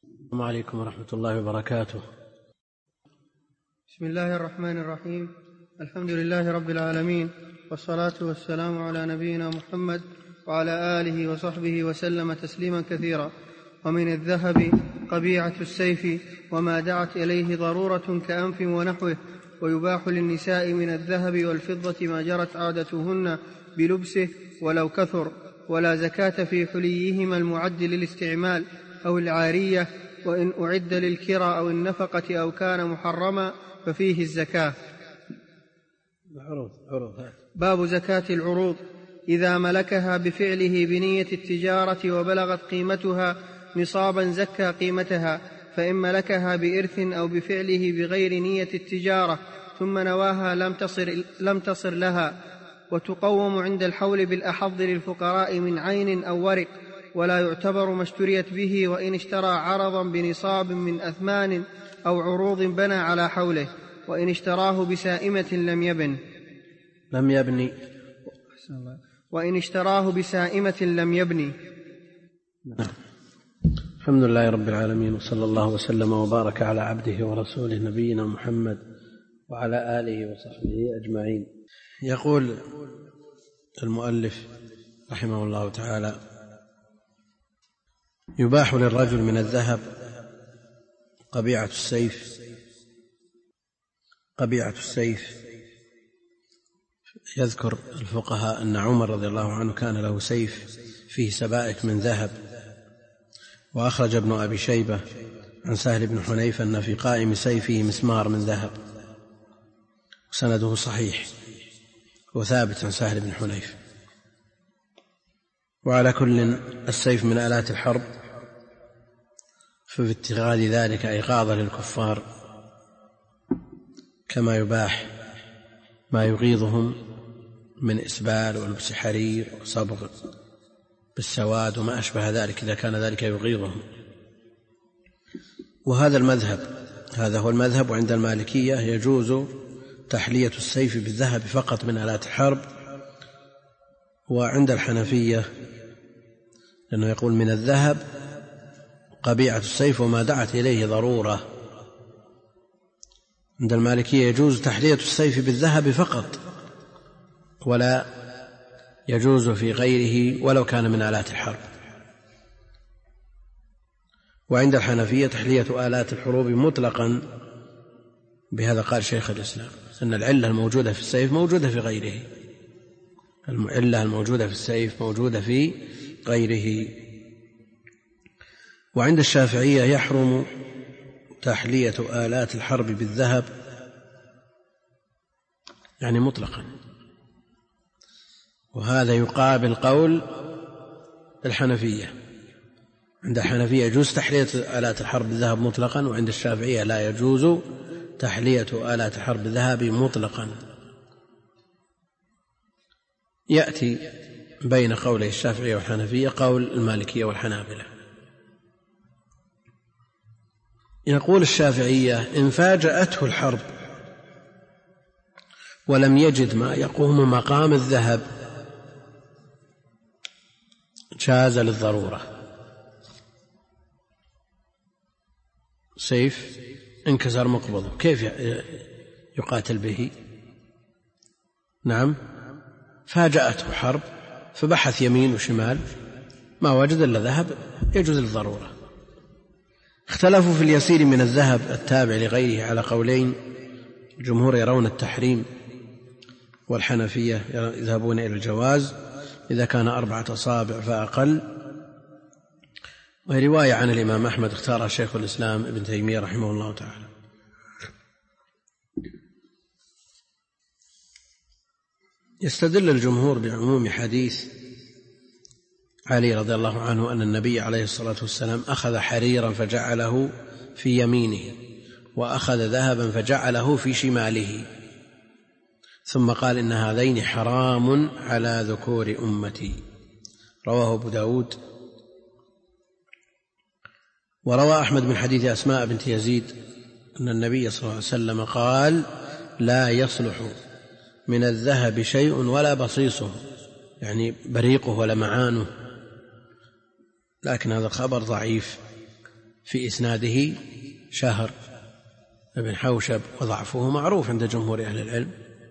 السلام عليكم ورحمة الله وبركاته. بسم الله الرحمن الرحيم. الحمد لله رب العالمين، والصلاة والسلام على نبينا محمد وعلى آله وصحبه وسلم تسليما كثيرا. ومن الذهب قبيعة السيف وما دعت إليه ضرورة كأنف ونحوه. ويباح للنساء من الذهب والفضة ما جرت عادتهن بلبسه ولو كثر، ولا زكاة في حليهما المعد للاستعمال أو العارية، وإن أعد للكرى أو النفقة أو كان محرما ففيه الزكاة. باب زكاة العروض. إذا ملكها بفعله بنية التجارة وبلغت قيمتها نصابا زكى قيمتها، فإن ملكها بإرث أو بفعله بغير نية التجارة ثم نواها لم تصر لها، وتقوم عند الحول بالأحظ للفقراء من عين أو ورق، ولا يعتبر ما اشتريت به، وإن اشترى عرضا بنصاب من أثمان أو عروض بنى على حوله، وإن اشتراه بسائمة لم يبني وإن اشتراه بسائمة لم يبني. الحمد لله رب العالمين، وصلى الله وسلم وبارك على عبده ورسوله نبينا محمد وعلى آله وصحبه أجمعين. يقول المؤلف رحمه الله تعالى: يباح للرجل من الذهب قبيعة السيف. يذكر الفقهاء أن عمر رضي الله عنه كان له سيف فيه سبائك من ذهب. وأخرج ابن أبي شيبة عن سهل بن حنيف أن في قائم سيفه مسمار من ذهب، وسنده صحيح وثابت عن سهل بن حنيف. وعلى كل السيف من آلات الحرب، ففي اتخاذ ذلك إغاظة للكفار، كما يباح ما يغيظهم من إسبال ولبس حرير وصبغ بالسواد وما أشبه ذلك إذا كان ذلك يغيظهم. وهذا المذهب، هذا هو المذهب. وعند المالكية يجوز تحلية السيف بالذهب فقط من آلات الحرب. وعند الحنفية لأنه يقول من الذهب قبيعة السيف وما دعت إليه ضرورة. عند المالكية يجوز تحلية السيف بالذهب فقط، ولا يجوز في غيره ولو كان من آلات الحرب. وعند الحنفية تحلية آلات الحروب مطلقا. بهذا قال شيخ الإسلام أن العلة الموجودة في السيف موجودة في غيره، العلة الموجودة في السيف موجودة في غيره. وعند الشافعية يحرم تحلية آلات الحرب بالذهب، يعني مطلقا. وهذا يقابل قول الحنفية. عند الحنفية يجوز تحلية آلات الحرب بالذهب مطلقا، وعند الشافعية لا يجوز تحلية آلات الحرب بالذهب مطلقا. يأتي بين قولي الشافعية والحنفية قول المالكية والحنابلة. يقول الشافعية: إن فاجأته الحرب ولم يجد ما يقوم مقام الذهب جاز للضرورة. سيف انكسر مقبضه، كيف يقاتل به؟ نعم، فاجأته حرب فبحث يمين وشمال ما وجد إلا ذهب، يجوز للضرورة. اختلفوا في اليسير من الذهب التابع لغيره على قولين. الجمهور يرون التحريم، والحنفية يذهبون إلى الجواز إذا كان 4 أصابع فأقل. وهي رواية عن الإمام أحمد اختارها شيخ الإسلام ابن تيمية رحمه الله تعالى. يستدل الجمهور بعموم حديث علي رضي الله عنه أن النبي عليه الصلاة والسلام أخذ حريرا فجعله في يمينه، وأخذ ذهبا فجعله في شماله، ثم قال: إن هذين حرام على ذكور أمتي. رواه أبو داود. وروى أحمد من حديث أسماء بنت يزيد أن النبي صلى الله عليه وسلم قال: لا يصلح من الذهب شيء ولا بصيصه، يعني بريقه ولا معانه. لكن هذا الخبر ضعيف في إسناده شهر بن حوشب، وضعفه معروف عند جمهور أهل العلم.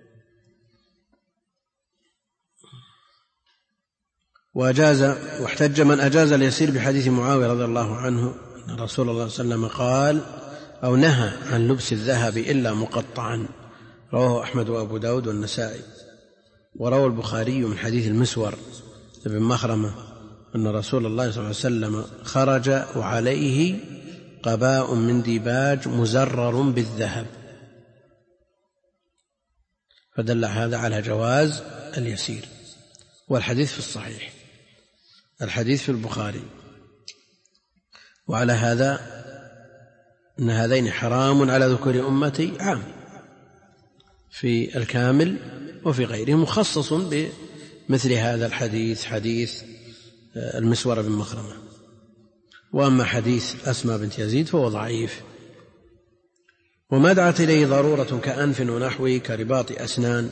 واحتج من أجاز اليسير بحديث معاوية رضي الله عنه أن رسول الله صلى الله عليه وسلم قال أو نهى عن لبس الذهب إلا مقطعا، رواه أحمد وأبو داود والنسائي. وروى البخاري من حديث المسور بن مخرمة أن رسول الله صلى الله عليه وسلم خرج وعليه قباء من ديباج مزرر بالذهب، فدل هذا على جواز اليسير. والحديث في الصحيح، الحديث في البخاري. وعلى هذا أن هذين حرام على ذكور أمتي عام في الكامل وفي غيره، مخصص بمثل هذا الحديث، حديث المسور بن مخرمة. وأما حديث أسماء بنت يزيد فهو ضعيف. وما دعت إليه ضرورة كأنف ونحوه كرباط أسنان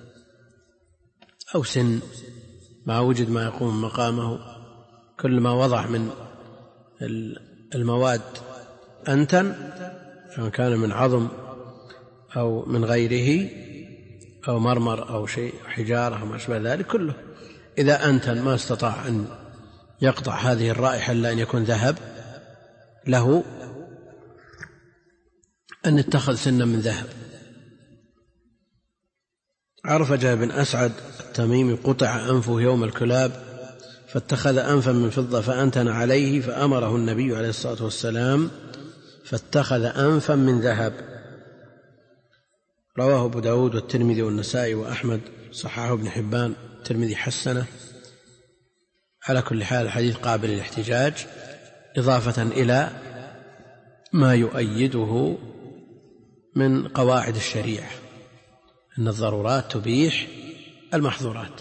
أو سن، ما وجد ما يقوم مقامه، كل ما وضع من المواد أنتن، سواء كان من عظم أو من غيره أو مرمر أو شيء حجارة أو ما أشبه ذلك، كله إذا أنتن ما استطاع أن يقطع هذه الرائحة إلا أن يكون ذهب، له أن يتخذ سنا من ذهب. عرفجة بن أسعد التميمي قطع أنفه يوم الكلاب فاتخذ أنفا من فضة فأنتن عليه، فأمره النبي عليه الصلاة والسلام فاتخذ أنفا من ذهب. رواه أبو داود والترمذي والنسائي وأحمد، صححه ابن حبان، الترمذي حسنه. على كل حال الحديث قابل للاحتجاج، إضافة إلى ما يؤيده من قواعد الشريعة أن الضرورات تبيح المحظورات،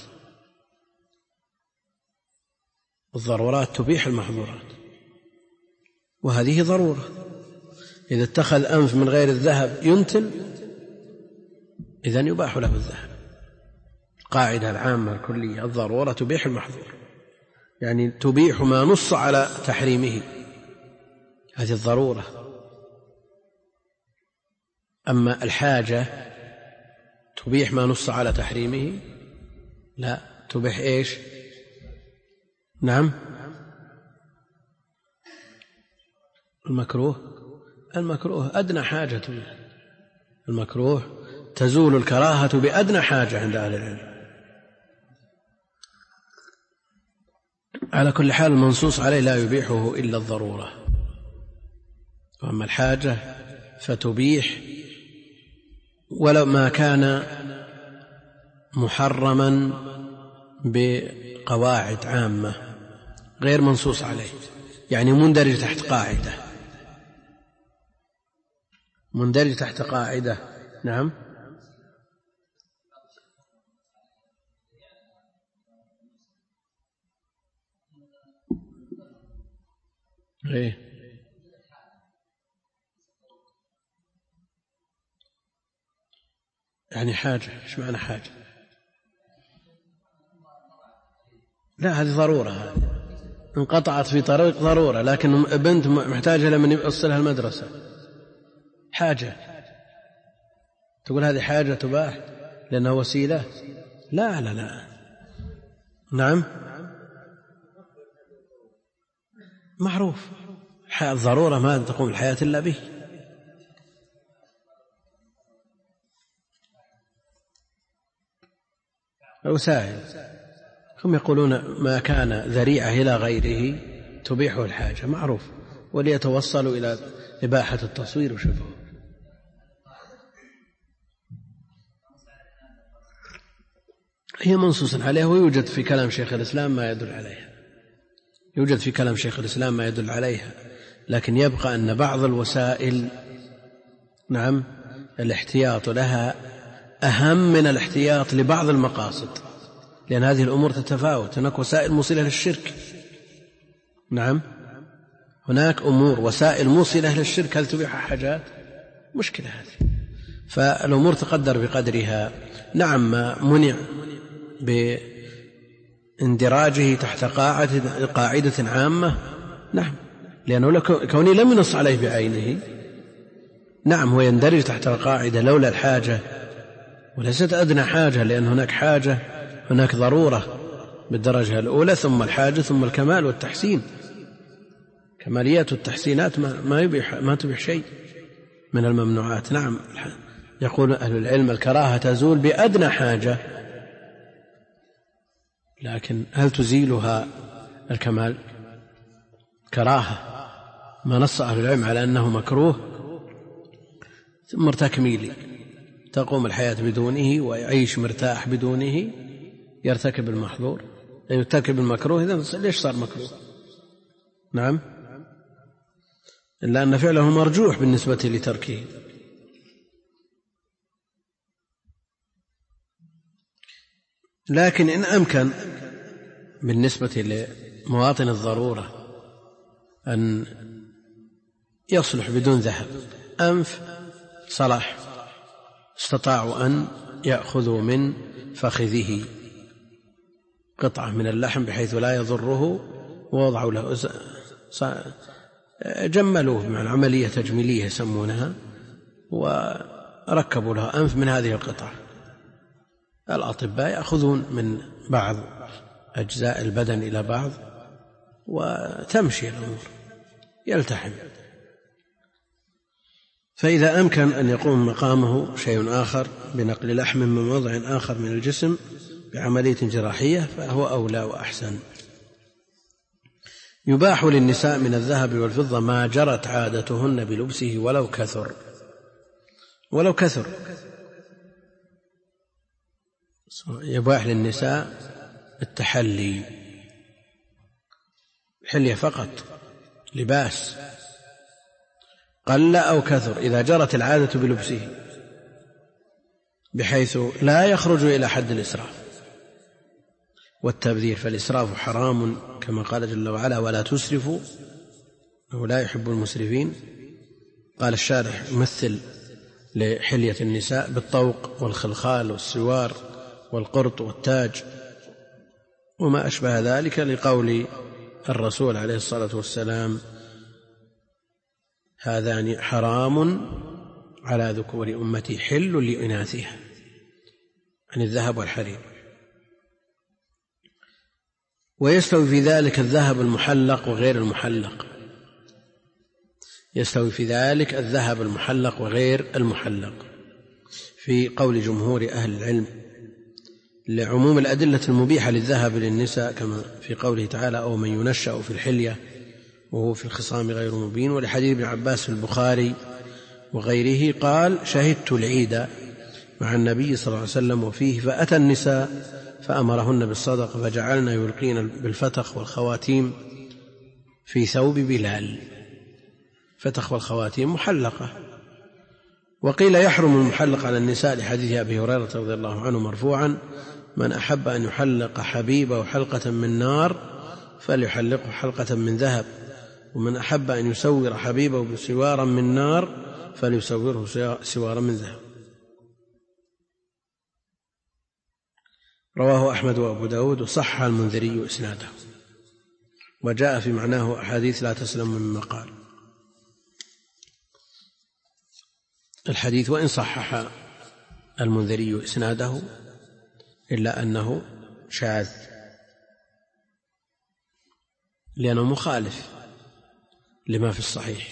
الضرورات تبيح المحظورات، وهذه ضرورة. إذا اتخذ أنف من غير الذهب ينتن، إذن يباح له الذهب. القاعدة العامة الكلية الضرورة تبيح المحظور، يعني تبيح ما نص على تحريمه، هذه الضرورة. أما الحاجة تبيح ما نص على تحريمه؟ لا، تبيح إيش؟ نعم، المكروه أدنى حاجة تبيح. المكروه تزول الكراهة بأدنى حاجة عند أهل العلم. على كل حال المنصوص عليه لا يبيحه إلا الضرورة، وأما الحاجة فتبيح ولو ما كان محرما بقواعد عامة غير منصوص عليه، يعني مندرج تحت قاعدة، مندرج تحت قاعدة. نعم، إيه، يعني حاجة. إيش معنى حاجة؟ لا، هذه ضرورة، هذه انقطعت في طريق ضرورة، لكن بنت محتاجة لمن يوصلها المدرسة، حاجة. تقول هذه حاجة تباح لأنها وسيلة؟ لا لا لا. نعم، معروف الضرورة ما تقوم الحياة إلا به. الوسائل هم يقولون ما كان ذريعة إلى غيره تبيحه الحاجة، معروف، وليتوصلوا إلى إباحة التصوير وشبهه. هي منصوص عليها، ويوجد في كلام شيخ الإسلام ما يدل عليها، يوجد في كلام شيخ الإسلام ما يدل عليها، لكن يبقى أن بعض الوسائل نعم الاحتياط لها أهم من الاحتياط لبعض المقاصد، لأن هذه الأمور تتفاوت. هناك وسائل موصلة للشرك، نعم، هناك أمور وسائل موصلة للشرك، هل تبيح حاجات؟ مشكلة هذه. فالأمور تقدر بقدرها. نعم، ما منع باندراجه تحت قاعدة عامة، نعم، لأنه كوني لم ينص عليه بعينه نعم هو يندرج تحت القاعدة لولا الحاجة، وليست أدنى حاجة، لأن هناك حاجة، هناك ضرورة بالدرجة الأولى، ثم الحاجة، ثم الكمال والتحسين. كماليات والتحسينات ما تبيح شيء من الممنوعات. نعم يقول أهل العلم الكراهة تزول بأدنى حاجة، لكن هل تزيلها الكمال؟ كراهة ما نص أهل العلم على أنه مكروه ثم تكميلي، تقوم الحياة بدونه ويعيش مرتاح بدونه، يرتكب المحظور، يرتكب المكروه، إذن ليش صار مكروه؟ نعم، إلا أن فعله مرجوح بالنسبة لتركه. لكن إن أمكن بالنسبة لمواطن الضرورة أن يصلح بدون ذهب، أنف صلاح، استطاعوا أن يأخذوا من فخذه قطعة من اللحم بحيث لا يضره، ووضعوا له جملوه مع العملية تجميلية يسمونها، وركبوا له أنف من هذه القطعة. الأطباء يأخذون من بعض أجزاء البدن إلى بعض وتمشي الأمور، يلتحم. فإذا أمكن أن يقوم مقامه شيء آخر بنقل لحم من موضع آخر من الجسم بعملية جراحية فهو أولى وأحسن. يباح للنساء من الذهب والفضة ما جرت عادتهن بلبسه ولو كثر. يباح للنساء التحلي، حلية فقط، لباس قل أو كثر، إذا جرت العادة بلبسه بحيث لا يخرج إلى حد الإسراف والتبذير، فالإسراف حرام كما قال جل وعلا: ولا تسرفوا إنه لا يحب المسرفين. قال الشارح يمثل لحلية النساء بالطوق والخلخال والسوار والقرط والتاج وما أشبه ذلك، لقول الرسول عليه الصلاة والسلام: هذان حرام على ذكور أمتي حل لإناثها، عن الذهب والحرير. ويستوي في ذلك الذهب المحلق وغير المحلق، يستوي في ذلك الذهب المحلق وغير المحلق، في قول جمهور أهل العلم لعموم الأدلة المبيحة للذهب للنساء، كما في قوله تعالى: أو من ينشأ في الحلية وهو في الخصام غير مبين. ولحديث ابن عباس في البخاري وغيره قال: شهدت العيد مع النبي صلى الله عليه وسلم وفيه فأتى النساء فأمرهن بالصدقة فجعلنا يلقين بالفتخ والخواتيم في ثوب بلال. فتخ والخواتيم محلقة. وقيل يحرم المحلق على النساء لحديث أبي هريرة رضي الله عنه مرفوعا: من أحب أن يحلق حبيبه حلقة من نار فليحلقه حلقة من ذهب، ومن أحب أن يسور حبيبه بسوارا من نار فليسوره سوارا من ذهب. رواه أحمد وأبو داود وصح المنذري إسناده، وجاء في معناه أحاديث لا تسلم مما قال. الحديث وإن صحح المنذري إسناده إلا أنه شاذ، لأنه مخالف لما في الصحيح.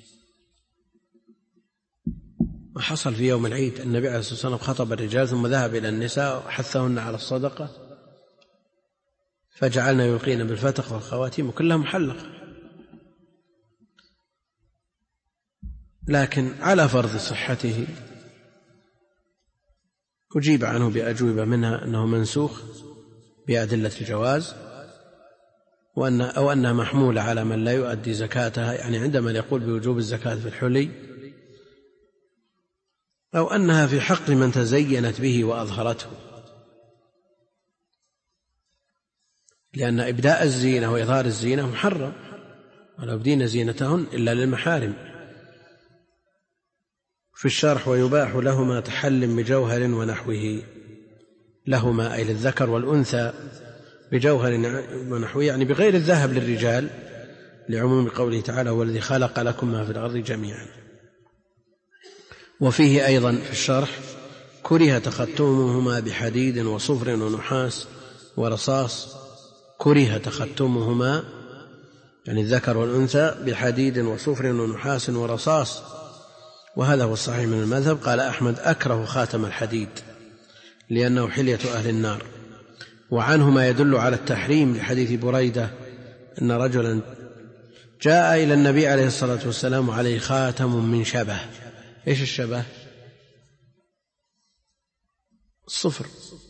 ما حصل في يوم العيد النبي عليه الصلاة والسلام خطب الرجال ثم ذهب إلى النساء وحثهن على الصدقة فجعلنا يلقين بالفتخ والخواتيم كلها محلقة، لكن على فرض صحته أجيب عنه بأجوبة، منها أنه منسوخ بأدلة الجواز، أو أنها محمولة على من لا يؤدي زكاتها، يعني عندما يقول بوجوب الزكاة في الحلي، أو أنها في حق من تزينت به وأظهرته، لأن إبداء الزينة وإظهار الزينة محرم، ولا يبدين زينتهن إلا للمحارم. في الشرح: ويباح لهما تحل بجوهر ونحوه، لهما أي للذكر والأنثى، بجوهر ونحوه يعني بغير الذهب للرجال، لعموم قوله تعالى هو الذي خلق لكم ما في الأرض جميعا. وفيه أيضا في الشرح كره تختمهما بحديد وصفر ونحاس ورصاص. كره تختمهما يعني الذكر والأنثى بحديد وصفر ونحاس ورصاص، وهذا هو الصحيح من المذهب. قال أحمد أكره خاتم الحديد لأنه حلية أهل النار. وعنه ما يدل على التحريم لحديث بريدة أن رجلا جاء إلى النبي عليه الصلاة والسلام وعليه خاتم من شبه. إيش الشبه؟ الصفر.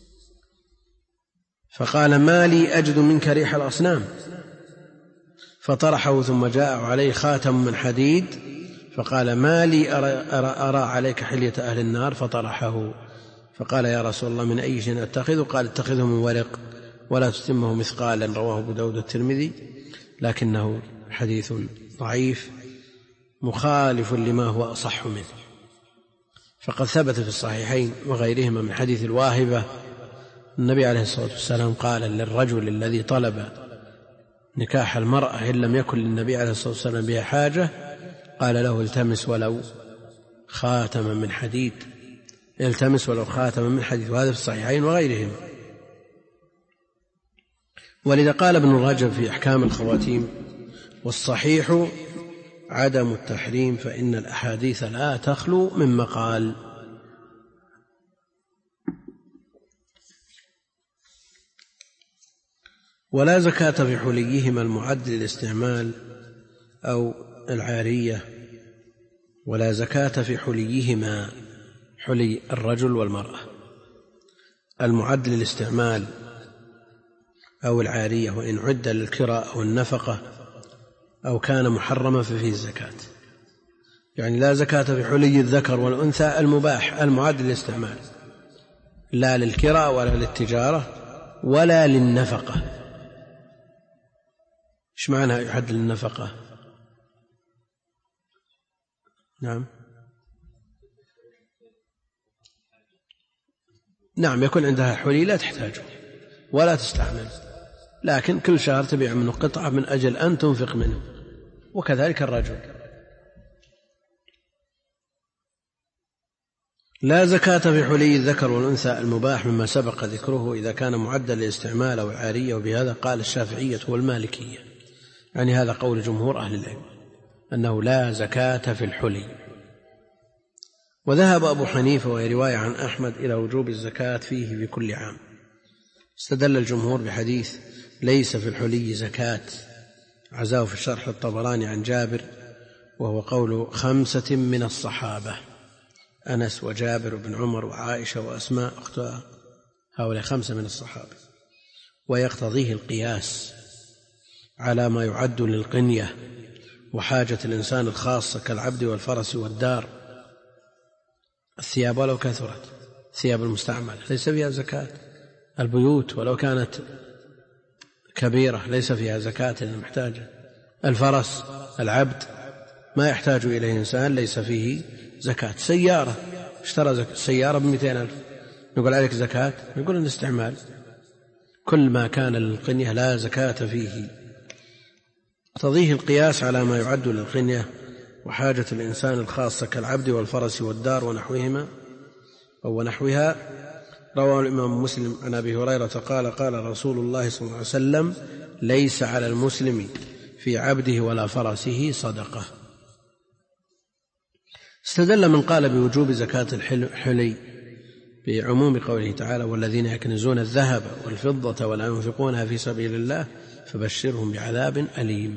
فقال ما لي أجد منك ريح الأصنام، فطرحه ثم جاء عليه خاتم من حديد فقال ما لي أرى عليك حلية أهل النار، فطرحه. فقال يا رسول الله من أي شيء أتخذ؟ قال اتخذه من ورق ولا تتمه مثقالا. رواه أبو داود الترمذي، لكنه حديث ضعيف مخالف لما هو أصح منه. فقد ثبت في الصحيحين وغيرهما من حديث الواهبة النبي عليه الصلاة والسلام قال للرجل الذي طلب نكاح المرأة إن لم يكن للنبي عليه الصلاة والسلام بها حاجة قال له التمس ولو خاتما من حديد، التمس ولو خاتما من حديد، وهذا في الصحيحين وغيرهما. ولذا قال ابن رجب في أحكام الخواتيم والصحيح عدم التحريم فإن الأحاديث لا تخلو من مقال. ولا زكاة في حليهما المعد للاستعمال أو العارية، ولا زكاة في حليهما حلي الرجل والمرأة المعد للاستعمال أو العارية، وإن عد للكراء أو النفقة أو كان محرما ففيه الزكاة. يعني لا زكاة في حلي الذكر والأنثى المباح المعد للاستعمال، لا للكراء ولا للتجارة ولا للنفقة. إيش معنى يحد للنفقة؟ نعم يكون عندها حلي لا تحتاجه ولا تستعمل، لكن كل شهر تبيع منه قطعة من أجل أن تنفق منه، وكذلك الرجل. لا زكاة في حلي الذكر والأنثى المباح مما سبق ذكره إذا كان معدل للاستعمال أو العارية، وبهذا قال الشافعية والمالكية، يعني هذا قول جمهور أهل العلم أنه لا زكاة في الحلي. وذهب أبو حنيفة وهي رواية عن أحمد إلى وجوب الزكاة فيه في كل عام. استدل الجمهور بحديث ليس في الحلي زكاة عزاه في الشرح الطبراني عن جابر، وهو قول 5 من الصحابة أنس وجابر بن عمر وعائشة وأسماء أختها، هؤلاء 5 من الصحابة. ويقتضيه القياس على ما يعد للقنية وحاجة الإنسان الخاصة كالعبد والفرس والدار. الثياب ولو كثرت، ثياب المستعمل ليس فيها زكاة. البيوت ولو كانت كبيرة ليس فيها زكاة لأنها محتاجة. الفرس العبد ما يحتاج إليه إنسان ليس فيه زكاة. سيارة اشترى سيارة ب200,000 نقول عليك زكاة؟ نقول أن استعمال. كل ما كان للقنية لا زكاة فيه. تضيه القياس على ما يعد للقنية وحاجة الإنسان الخاصة كالعبد والفرس والدار ونحوهما أو ونحوها. رواه الإمام مسلم عن أبي هريرة قال قال رسول الله صلى الله عليه وسلم ليس على المسلم في عبده ولا فرسه صدقة. استدل من قال بوجوب زكاة الحلي بعموم قوله تعالى والذين يكنزون الذهب والفضة ولا ينفقونها في سبيل الله فبشرهم بعذاب أليم.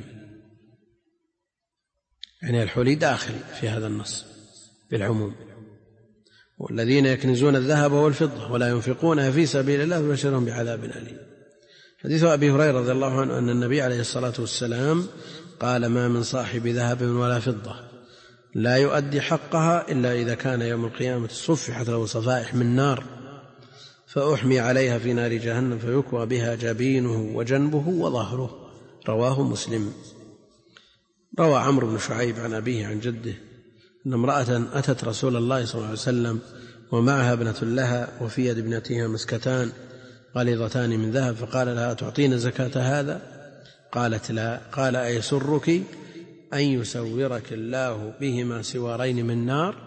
يعني الحلي داخل في هذا النص بالعموم. والذين يكنزون الذهب والفضة ولا ينفقونها في سبيل الله فبشرهم بعذاب أليم. حديث أبي هريرة رضي الله عنه أن النبي عليه الصلاة والسلام قال ما من صاحب ذهب ولا فضة لا يؤدي حقها إلا إذا كان يوم القيامة صفحت له صفائح من نار فأحمي عليها في نار جهنم فيكوى بها جبينه وجنبه وظهره. رواه مسلم. روى عمرو بن شعيب عن أبيه عن جده أن امرأة أتت رسول الله صلى الله عليه وسلم ومعها ابنة لها وفي يد ابنتها مسكتان غليظتان من ذهب، فقال لها تعطين زكاة هذا؟ قالت لا. قال أيسرك أن يسورك الله بهما سوارين من نار؟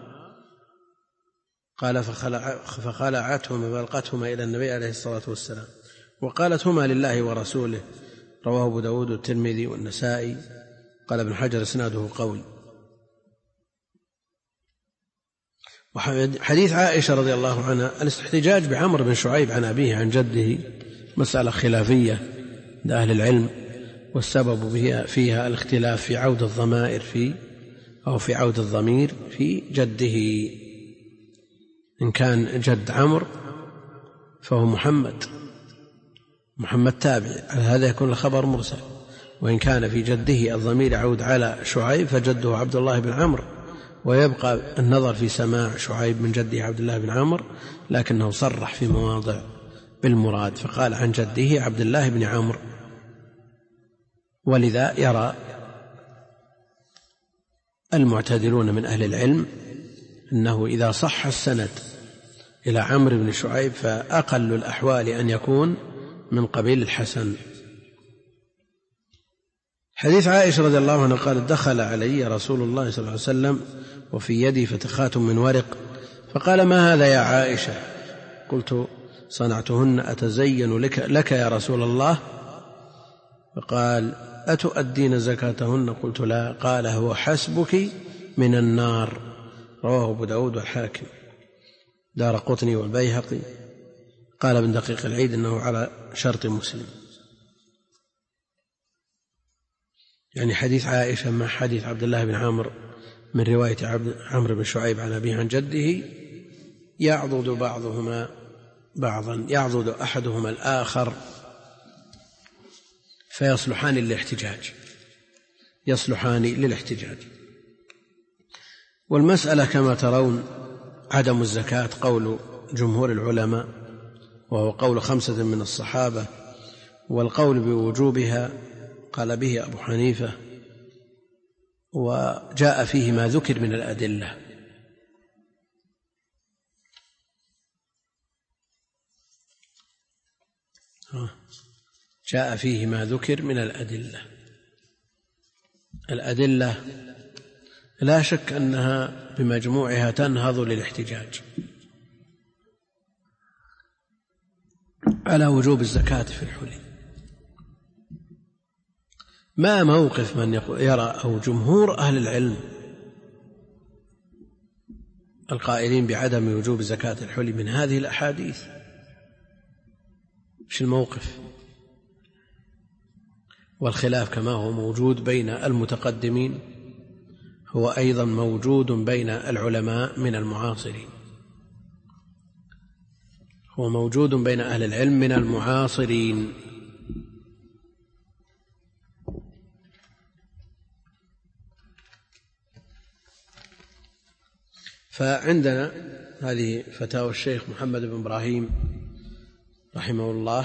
قال فخلعتهما فألقتهما إلى النبي عليه الصلاة والسلام وقالت هما لله ورسوله. رواه أبو داود والترمذي والنسائي. قال ابن حجر اسناده قوي. وحديث عائشة رضي الله عنها الاستحتجاج بعمرو بن شعيب عن أبيه عن جده مسألة خلافية عند أهل العلم، والسبب فيها الاختلاف في عود الضمائر في عود الضمير في جده. إن كان جد عمرو فهو محمد تابع، على هذا يكون الخبر مرسل. وإن كان في جده الضمير يعود على شعيب فجده عبد الله بن عمرو، ويبقى النظر في سماع شعيب من جده عبد الله بن عمرو، لكنه صرح في مواضع بالمراد فقال عن جده عبد الله بن عمرو. ولذا يرى المعتدلون من أهل العلم أنه إذا صح السند إلى عمرو بن شعيب فأقل الأحوال أن يكون من قبيل الحسن. حديث عائشة رضي الله عنها قالت دخل علي رسول الله صلى الله عليه وسلم وفي يدي فتخات من ورق فقال ما هذا يا عائشة؟ قلت صنعتهن أتزين لك يا رسول الله. فقال أتؤدين زكاتهن؟ قلت لا. قال هو حسبك من النار. رواه أبو داود والحاكم دارقطني والبيهقي. قال ابن دقيق العيد إنه على شرط مسلم. يعني حديث عائشة مع حديث عبد الله بن عمرو من رواية عمرو بن شعيب عن أبيه عن جده يعضد بعضهما بعضا، يعضد أحدهما الآخر فيصلحان للاحتجاج. والمسألة كما ترون عدم الزكاة قول جمهور العلماء، وهو قول 5 من الصحابة، والقول بوجوبها قال به أبو حنيفة، وجاء فيه ما ذكر من الأدلة. جاء فيه ما ذكر من الأدلة لا شك أنها بمجموعها تنهض للاحتجاج على وجوب الزكاة في الحلي. ما موقف من يرى أو جمهور أهل العلم القائلين بعدم وجوب زكاة الحلي من هذه الأحاديث؟ ايش الموقف؟ والخلاف كما هو موجود بين المتقدمين هو أيضا موجود بين العلماء من المعاصرين، هو موجود بين أهل العلم من المعاصرين. فعندنا هذه فتاوى الشيخ محمد بن إبراهيم رحمه الله،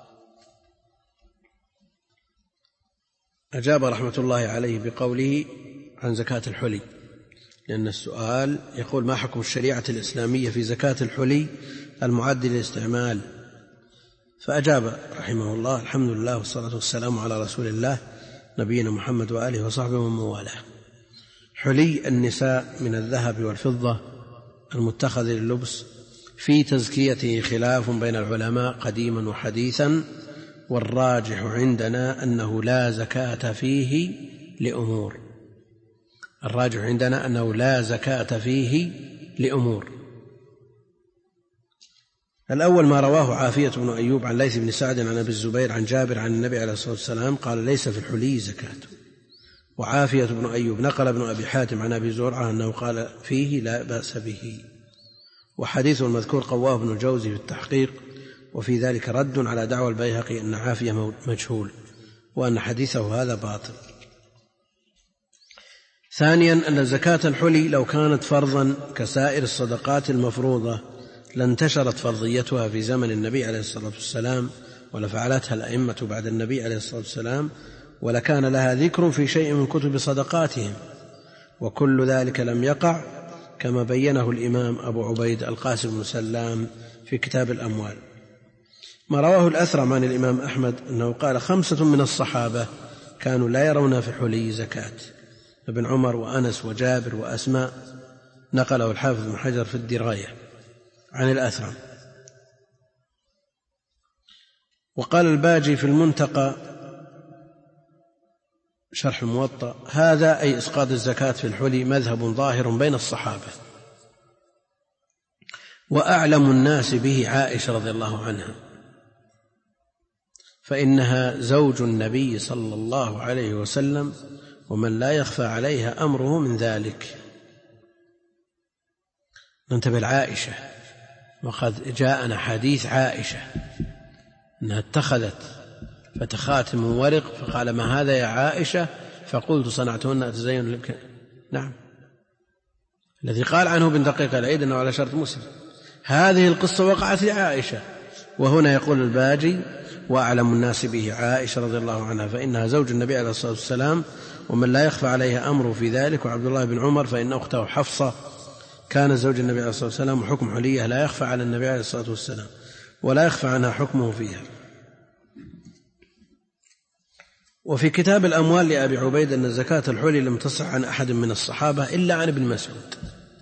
أجاب رحمة الله عليه بقوله عن زكاة الحلي، لأن السؤال يقول ما حكم الشريعة الإسلامية في زكاة الحلي المعد للاستعمال؟ فأجاب رحمه الله الحمد لله والصلاة والسلام على رسول الله نبينا محمد وآله وصحبه ومن والاه. حلي النساء من الذهب والفضة المتخذ لللبس في تزكيته خلاف بين العلماء قديما وحديثا، والراجح عندنا أنه لا زكاة فيه لأمور. الراجح عندنا أنه لا زكاة فيه لأمور. الأول ما رواه عافية بن أيوب عن ليث بن سعد عن أبي الزبير عن جابر عن النبي عليه الصلاة والسلام قال ليس في الحلي زكاة. وعافية بن أيوب نقل ابن أبي حاتم عن أبي زرعة أنه قال فيه لا بأس به. وحديث المذكور قواه ابن الجوزي في التحقيق، وفي ذلك رد على دعوى البيهقي أن عافية مجهول وأن حديثه هذا باطل. ثانيا أن زكاة الحلي لو كانت فرضا كسائر الصدقات المفروضة لانتشرت فرضيتها في زمن النبي عليه الصلاة والسلام، ولفعلتها الأئمة بعد النبي عليه الصلاة والسلام، ولكان لها ذكر في شيء من كتب صدقاتهم، وكل ذلك لم يقع كما بينه الإمام أبو عبيد القاسم بن سلام في كتاب الأموال. ما رواه الأثرم عن الإمام أحمد أنه قال 5 من الصحابة كانوا لا يرون في الحلي زكاة. ابن عمر وأنس وجابر وأسماء، نقله الحافظ بن حجر في الدراية عن الأثرم. وقال الباجي في المنتقى شرح الموطأ: هذا أي إسقاط الزكاة في الحلي مذهب ظاهر بين الصحابة، وأعلم الناس به عائشة رضي الله عنها، فإنها زوج النبي صلى الله عليه وسلم، ومن لا يخفى عليها أمره من ذلك. ننتبه لعائشة، وقد جاءنا حديث عائشة أنها اتخذت فتخات من ورق، فقال: ما هذا يا عائشة؟ فقلت: صنعتهن أتزين لك. نعم، الذي قال عنه بن دقيق العيد أنه على شرط مسلم. هذه القصة وقعت لعائشة، وهنا يقول الباجي: وأعلم الناس به عائشة رضي الله عنها، فإنها زوج النبي عليه الصلاة والسلام، ومن لا يخفى عليها أمره في ذلك. وعبد الله بن عمر فإن أخته حفصة كان زوج النبي عليه الصلاة والسلام، وحكم حليه لا يخفى على النبي عليه الصلاة والسلام، ولا يخفى عنها حكمه فيها. وفي كتاب الأموال لأبي عبيد أن زكاة الحلي لم تصح عن أحد من الصحابة إلا عن ابن مسعود.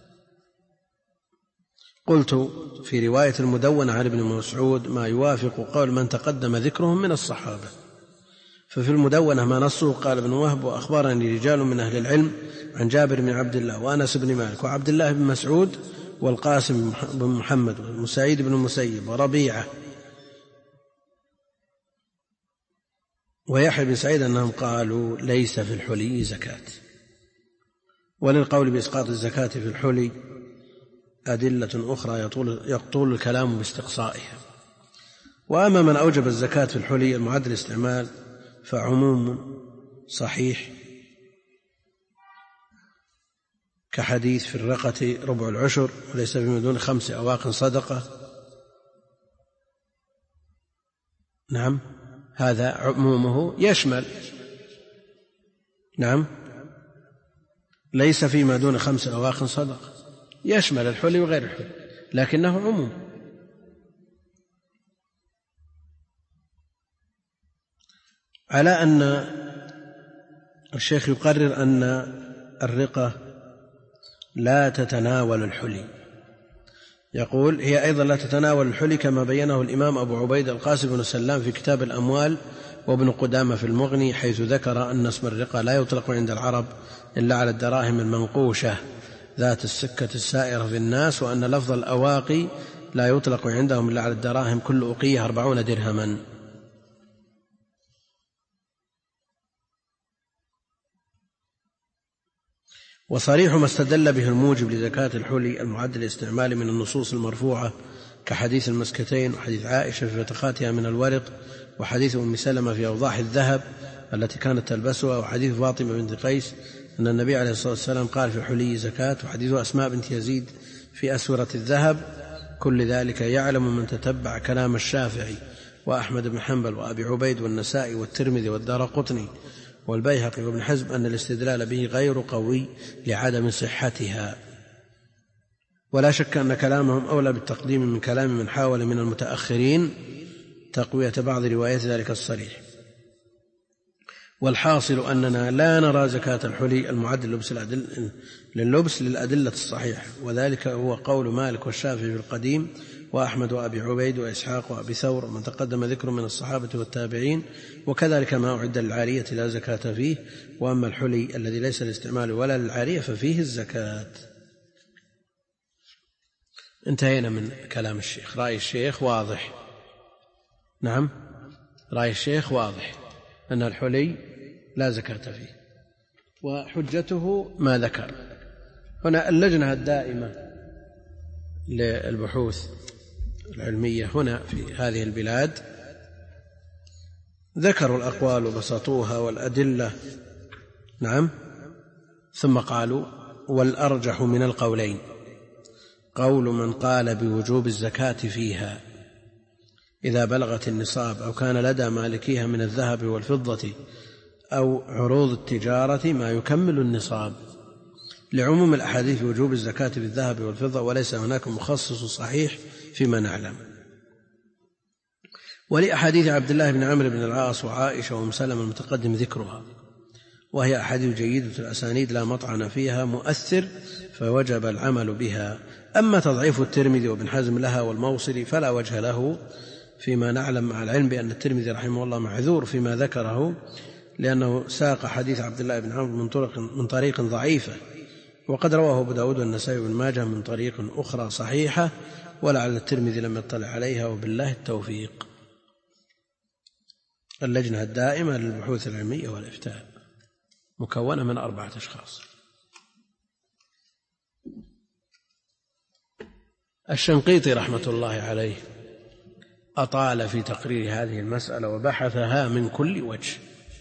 قلت: في رواية المدونة عن ابن مسعود ما يوافق قول من تقدم ذكرهم من الصحابة. ففي المدونة ما نصه قال ابن وهب: وأخبرني رجال من أهل العلم عن جابر بن عبد الله وأنس بن مالك وعبد الله بن مسعود والقاسم بن محمد وسعيد بن المسيب وربيعة ويحيى بن سعيد أنهم قالوا: ليس في الحلي زكاة. وللقول بإسقاط الزكاة في الحلي أدلة أخرى يطول الكلام باستقصائها. وأما من أوجب الزكاة في الحلي المعد الاستعمال فعموم صحيح، كحديث في الرقة ربع العشر وليس بما دون 5 أواق صدقة. نعم، هذا عمومه يشمل، نعم، ليس فيما دون 5 أواق صدقة، يشمل الحلي وغير الحلي، لكنه عموم. على أن الشيخ يقرر أن الرقة لا تتناول الحلي، يقول: هي أيضا لا تتناول الحلي كما بينه الإمام أبو عبيد القاسم بن سلام في كتاب الأموال، وابن قدامة في المغني، حيث ذكر أن اسم الرقة لا يطلق عند العرب إلا على الدراهم المنقوشة ذات السكة السائرة في الناس، وأن لفظ الأواقي لا يطلق عندهم إلا على الدراهم كل أقية 40 درهما. وصريح ما استدل به الموجب لزكاة الحلي المعد الاستعمال من النصوص المرفوعة كحديث المسكتين وحديث عائشة في فتقاتها من الورق وحديث أم سلمة في أوضاح الذهب التي كانت تلبسها وحديث فاطمة بنت قيس أن النبي عليه الصلاة والسلام قال في الحلي زكاة وحديث أسماء بنت يزيد في أسورة الذهب. كل ذلك يعلم من تتبع كلام الشافعي وأحمد بن حنبل وأبي عبيد والنسائي والترمذي والدارقطني والبيهقي وابن حزم أن الاستدلال به غير قوي لعدم صحتها. ولا شك أن كلامهم أولى بالتقديم من كلام من حاول من المتأخرين تقوية بعض روايات ذلك الصريح. والحاصل أننا لا نرى زكاة الحلي المعد لللبس للأدلة الصحيحة، وذلك هو قول مالك والشافعي في القديم وأحمد وأبي عبيد وإسحاق وأبي ثور ومن تقدم ذكر من الصحابة والتابعين، وكذلك ما أعد للعارية لا زكاة فيه. وأما الحلي الذي ليس للاستعمال ولا للعارية ففيه الزكاة. انتهينا من كلام الشيخ. رأي الشيخ واضح، نعم، رأي الشيخ واضح أن الحلي لا زكاة فيه، وحجته ما ذكر. هنا اللجنة الدائمة للبحوث العلمية هنا في هذه البلاد ذكروا الأقوال وبسطوها والأدلة، نعم، ثم قالوا: والأرجح من القولين قول من قال بوجوب الزكاة فيها إذا بلغت النصاب أو كان لدى مالكيها من الذهب والفضة أو عروض التجارة ما يكمل النصاب، لعموم الأحاديث وجوب الزكاة بالذهب والفضة، وليس هناك مخصص صحيح فيما نعلم. ولأحاديث عبد الله بن عمرو بن العاص وعائشة وأم سلمة المتقدم ذكرها، وهي أحاديث جيدة الأسانيد لا مطعن فيها مؤثر فوجب العمل بها. أما تضعيف الترمذي وابن حزم لها والموصلي فلا وجه له فيما نعلم، مع العلم بأن الترمذي رحمه الله معذور فيما ذكره، لأنه ساق حديث عبد الله بن عمرو من طريق ضعيفة، وقد رواه أبو داود والنسائي بن ماجه من طريق أخرى صحيحة، ولعل الترمذي لم يطلع عليها، وبالله التوفيق. اللجنة الدائمة للبحوث العلمية والإفتاء مكونة من 4 أشخاص. الشنقيطي رحمة الله عليه أطال في تقرير هذه المسألة وبحثها من كل وجه،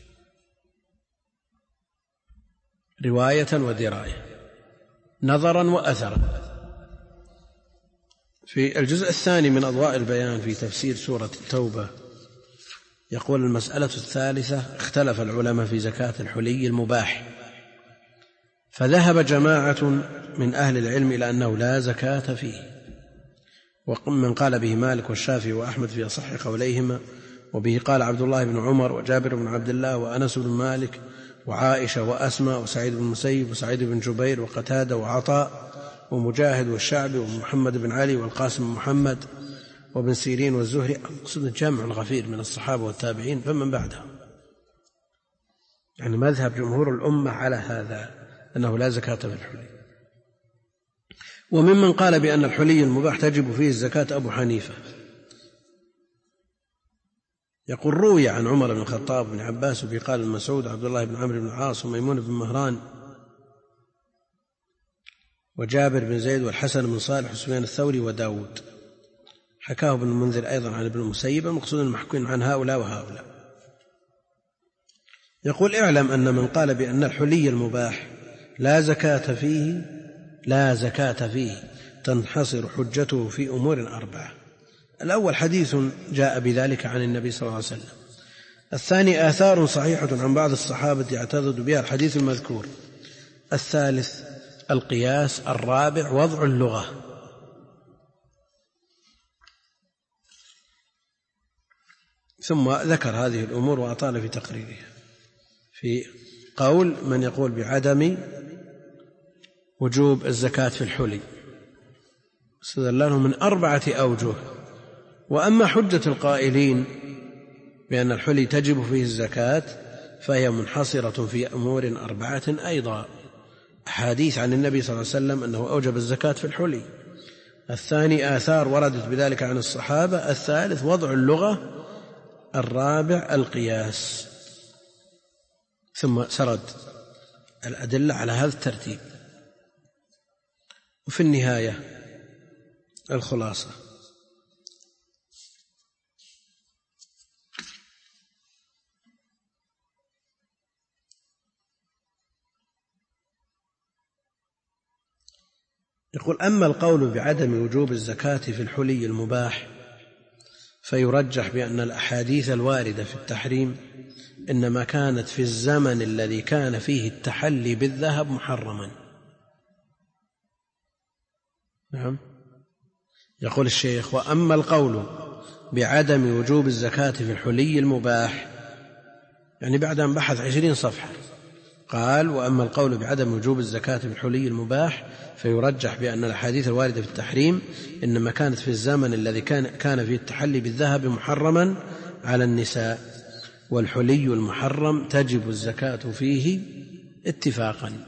رواية ودراية، نظرا وأثرا. في الجزء الثاني من أضواء البيان في تفسير سورة التوبة يقول: المسألة الثالثة: اختلف العلماء في زكاة الحلي المباح، فذهب جماعة من أهل العلم إلى أنه لا زكاة فيه، ومن قال به مالك والشافعي وأحمد في أصح قوليهما، وبه قال عبد الله بن عمر وجابر بن عبد الله وأنس بن مالك وعائشة وأسماء وسعيد بن المسيب وسعيد بن جبير وقتادة وعطاء ومجاهد والشعبي ومحمد بن علي والقاسم بن محمد وابن سيرين والزهري، أقصد جمع غفير من الصحابة والتابعين فمن بعدهم. يعني مذهب جمهور الأمة على هذا أنه لا زكاة في الحلي. وممن قال بأن الحلي المباح تجب فيه الزكاة أبو حنيفة، يقول: روي عن عمر بن الخطاب بن عباس وفي قال المسعود عبد الله بن عمرو بن العاص وميمون بن مهران وجابر بن زيد والحسن بن صالح وسفيان الثوري وداود. حكاه ابن المنذر أيضا عن ابن المسيب، المقصود المحكوين عن هؤلاء وهؤلاء. يقول: اعلم أن من قال بأن الحلي المباح لا زكاة فيه تنحصر حجته في أمور 4. الأول حديث جاء بذلك عن النبي صلى الله عليه وسلم. الثاني آثار صحيحة عن بعض الصحابة يعتضد بها الحديث المذكور. الثالث القياس. الرابع وضع اللغة. ثم ذكر هذه الأمور وأطال في تقريرها في قول من يقول بعدم وجوب الزكاة في الحلي، استدلله من 4 أوجه. وأما حجة القائلين بأن الحلي تجب فيه الزكاة فهي منحصرة في أمور 4 أيضا. أحاديث عن النبي صلى الله عليه وسلم أنه أوجب الزكاة في الحلي. الثاني آثار وردت بذلك عن الصحابة. الثالث وضع اللغة. الرابع القياس. ثم سرد الأدلة على هذا الترتيب. وفي النهاية الخلاصة: يقول: أما القول بعدم وجوب الزكاة في الحلي المباح فيرجح بأن الأحاديث الواردة في التحريم إنما كانت في الزمن الذي كان فيه التحلي بالذهب محرما. نعم. يقول الشيخ: وأما القول بعدم وجوب الزكاة في الحلي المباح، يعني بعد أن بحث 20 صفحة قال: وأما القول بعدم وجوب الزكاة في الحلي المباح فيرجح بأن الأحاديث الواردة في التحريم إنما كانت في الزمن الذي كان فيه التحلي بالذهب محرما على النساء، والحلي المحرم تجب الزكاة فيه اتفاقا.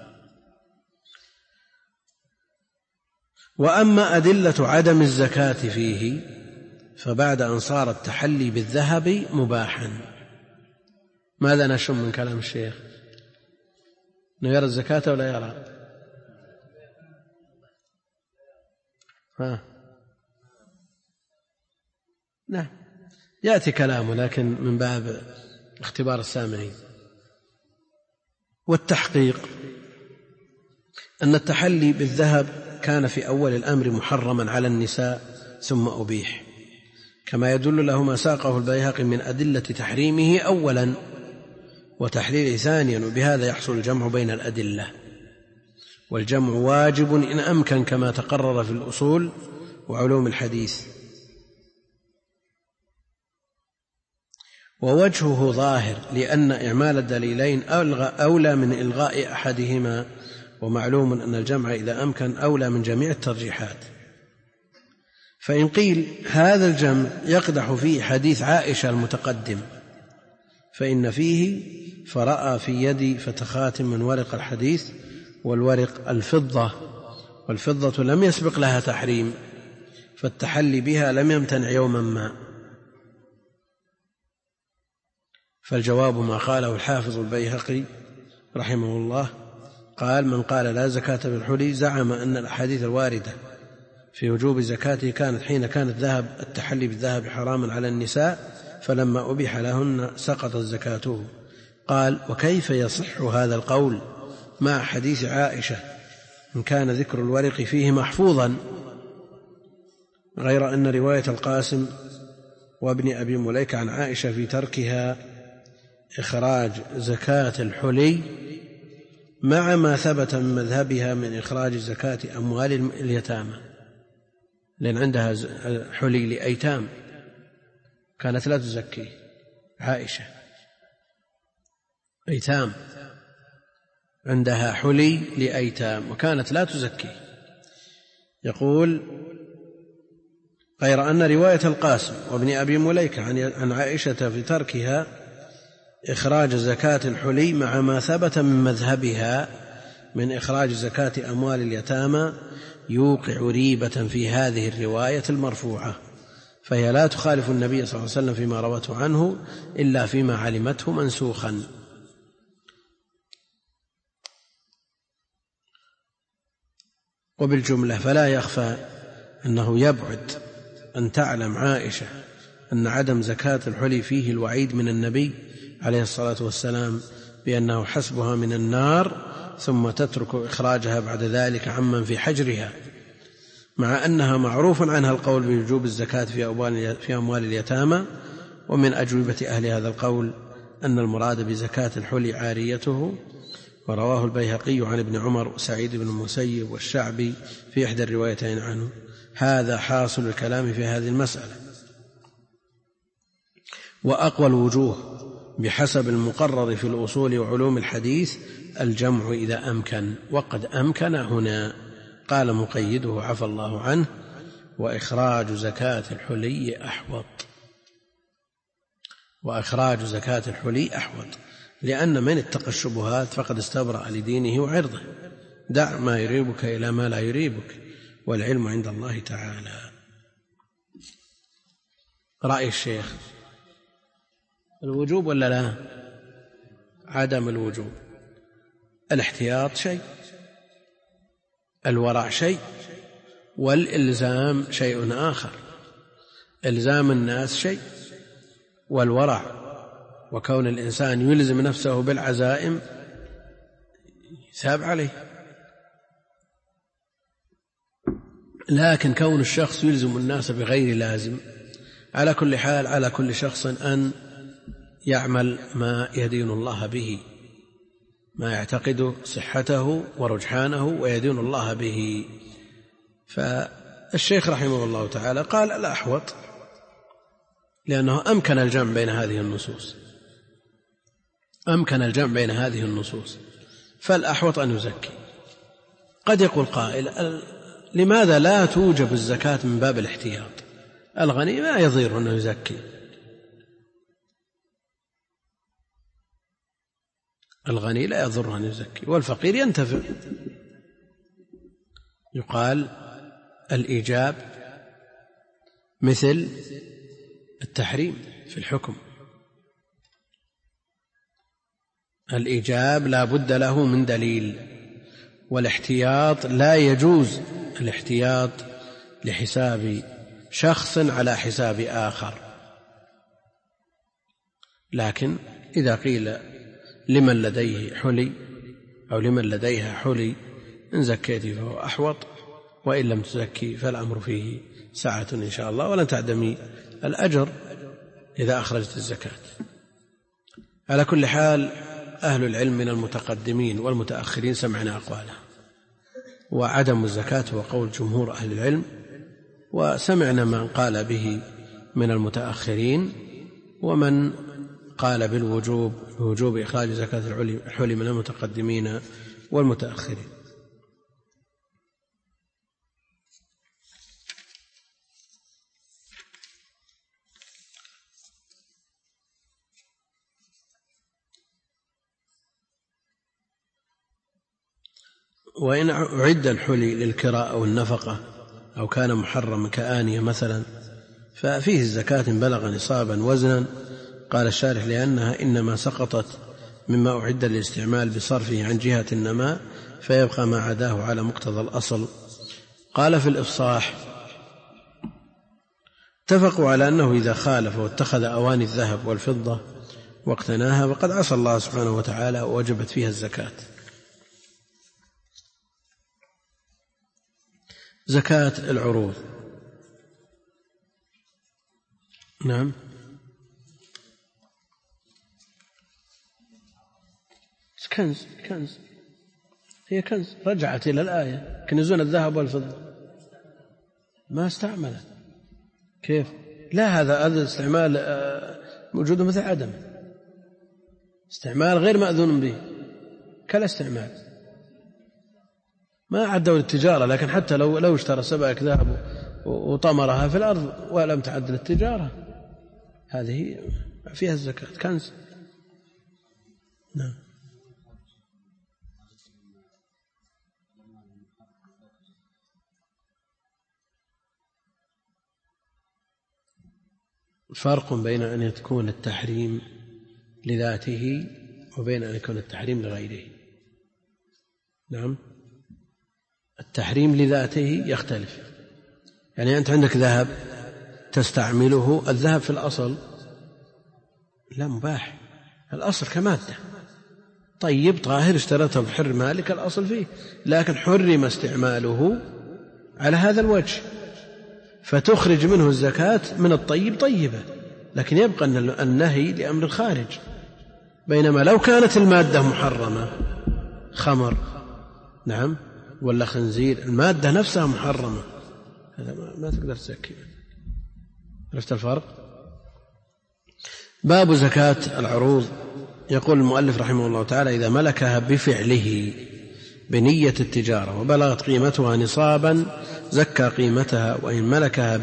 وأما أدلة عدم الزكاة فيه فبعد أن صار التحلي بالذهب مباحا. ماذا نشم من كلام الشيخ؟ أنه يرى الزكاة ولا يرى؟ نعم، يأتي كلامه لكن من باب اختبار السامعين. والتحقيق أن التحلي بالذهب كان في أول الأمر محرما على النساء ثم أبيح، كما يدل له ما ساقه البيهقي من أدلة تحريمه أولا وتحليله ثانيا، وبهذا يحصل الجمع بين الأدلة، والجمع واجب إن أمكن كما تقرر في الأصول وعلوم الحديث. ووجهه ظاهر لأن إعمال الدليلين أولى من إلغاء أحدهما، ومعلوم أن الجمع إذا أمكن أولى من جميع الترجيحات. فإن قيل هذا الجمع يقدح فيه حديث عائشة المتقدم، فإن فيه فرأى في يدي فتخات من ورق الحديث، والورق الفضة، والفضة لم يسبق لها تحريم، فالتحلي بها لم يمتنع يوما ما. فالجواب ما قاله الحافظ البيهقي رحمه الله، قال: من قال لا زكاة بالحلي زعم أن الأحاديث الواردة في وجوب زكاته كانت حين كان التحلي بالذهب حراما على النساء، فلما أبيح لهن سقطت زكاته. قال: وكيف يصح هذا القول مع حديث عائشة إن كان ذكر الورق فيه محفوظا، غير أن رواية القاسم وابن أبي مليكة عن عائشة في تركها إخراج زكاة الحلي مع ما ثبت من مذهبها من إخراج زكاة أموال اليتامى، لأن عندها حلي لأيتام كانت لا تزكي عائشة، أيتام عندها حلي لأيتام وكانت لا تزكي. يقول: غير أن رواية القاسم وابن أبي مليكة عن عائشة في تركها إخراج زكاة الحلي مع ما ثبت من مذهبها من إخراج زكاة أموال اليتامى يوقع ريبة في هذه الرواية المرفوعة، فهي لا تخالف النبي صلى الله عليه وسلم فيما روته عنه إلا فيما علمته منسوخا. وبالجملة فلا يخفى أنه يبعد أن تعلم عائشة أن عدم زكاة الحلي فيه الوعيد من النبي عليه الصلاة والسلام بأنه حسبها من النار، ثم تترك إخراجها بعد ذلك عمن في حجرها، مع أنها معروف عنها القول بوجوب الزكاة في أموال اليتامى. ومن أجوبة أهل هذا القول أن المراد بزكاة الحلي عاريته، ورواه البيهقي عن ابن عمر وسعيد بن المسيب والشعبي في إحدى الروايتين عنه. هذا حاصل الكلام في هذه المسألة. وأقوى الوجوه بحسب المقرر في الأصول وعلوم الحديث الجمع إذا أمكن، وقد أمكن هنا. قال مقيده عفى الله عنه: وإخراج زكاة الحلي أحوط. وإخراج زكاة الحلي أحوط، لأن من اتقى الشبهات فقد استبرأ لدينه وعرضه. دع ما يريبك إلى ما لا يريبك، والعلم عند الله تعالى. رأي الشيخ: الوجوب ولا لا؟ عدم الوجوب. الاحتياط شيء، الورع شيء، والإلزام شيء آخر. إلزام الناس شيء، والورع وكون الإنسان يلزم نفسه بالعزائم يثاب عليه. لكن كون الشخص يلزم الناس بغير لازم، على كل حال على كل شخص أن يعمل ما يدين الله به، ما يعتقد صحته ورجحانه ويدين الله به. فالشيخ رحمه الله تعالى قال الأحوط، لأنه أمكن الجمع بين هذه النصوص، أمكن الجمع بين هذه النصوص، فالأحوط أن يزكي. قد يقول قائل: لماذا لا توجب الزكاة من باب الاحتياط؟ الغني ما يضير أنه يزكي، الغني لا يضر أن يزكي، والفقير ينتفع. يقال الإيجاب مثل التحريم في الحكم، الإيجاب لا بد له من دليل، والاحتياط لا يجوز الاحتياط لحساب شخص على حساب آخر. لكن إذا قيل لمن لديه حلي أو لمن لديها حلي إن زكيتي فهو أحوط، وإن لم تزكي فالأمر فيه سعة إن شاء الله، ولن تعدمي الأجر إذا أخرجت الزكاة. على كل حال أهل العلم من المتقدمين والمتأخرين سمعنا أقواله، وعدم الزكاة هو قول جمهور أهل العلم، وسمعنا من قال به من المتأخرين ومن قال بوجوب إخراج زكاة الحلي من المتقدمين والمتأخرين. وإن أعد الحلي للكراء أو النفقة أو كان محرم كآنية مثلا ففيه الزكاة إن بلغ نصابا وزنا. قال الشارح لأنها إنما سقطت مما أعد للاستعمال بصرفه عن جهة النماء فيبقى ما عداه على مقتضى الأصل. قال في الإفصاح اتفقوا على أنه إذا خالف واتخذ أواني الذهب والفضة واقتناها وقد عصى الله سبحانه وتعالى ووجبت فيها الزكاة. زكاة العروض. نعم. كنز هي كنز، رجعت إلى الآية كنزون الذهب والفضة ما استعملت. كيف؟ لا، هذا استعمال موجود مثل عدم، استعمال غير مأذون به كلا استعمال، ما عدوا للتجارة. لكن حتى لو اشترى سبائك ذهب وطمرها في الأرض ولم تعد للتجارة هذه فيها الزكاة، كنز. نعم. فرق بين أن يكون التحريم لذاته وبين أن يكون التحريم لغيره. نعم. التحريم لذاته يختلف، يعني أنت عندك ذهب تستعمله، الذهب في الأصل لا مباح، الأصل كمادة طيب طاهر اشترته بحر مالك الأصل فيه، لكن حرم استعماله على هذا الوجه فتخرج منه الزكاة من الطيب طيبة، لكن يبقى النهي لأمر الخارج. بينما لو كانت المادة محرمة خمر نعم ولا خنزير، المادة نفسها محرمة، هذا ما تقدر تزكي. عرفت الفرق؟ باب زكاة العروض. يقول المؤلف رحمه الله تعالى: إذا ملكها بفعله بنية التجارة وبلغت قيمتها نصابا زكى قيمتها، وإن ملكها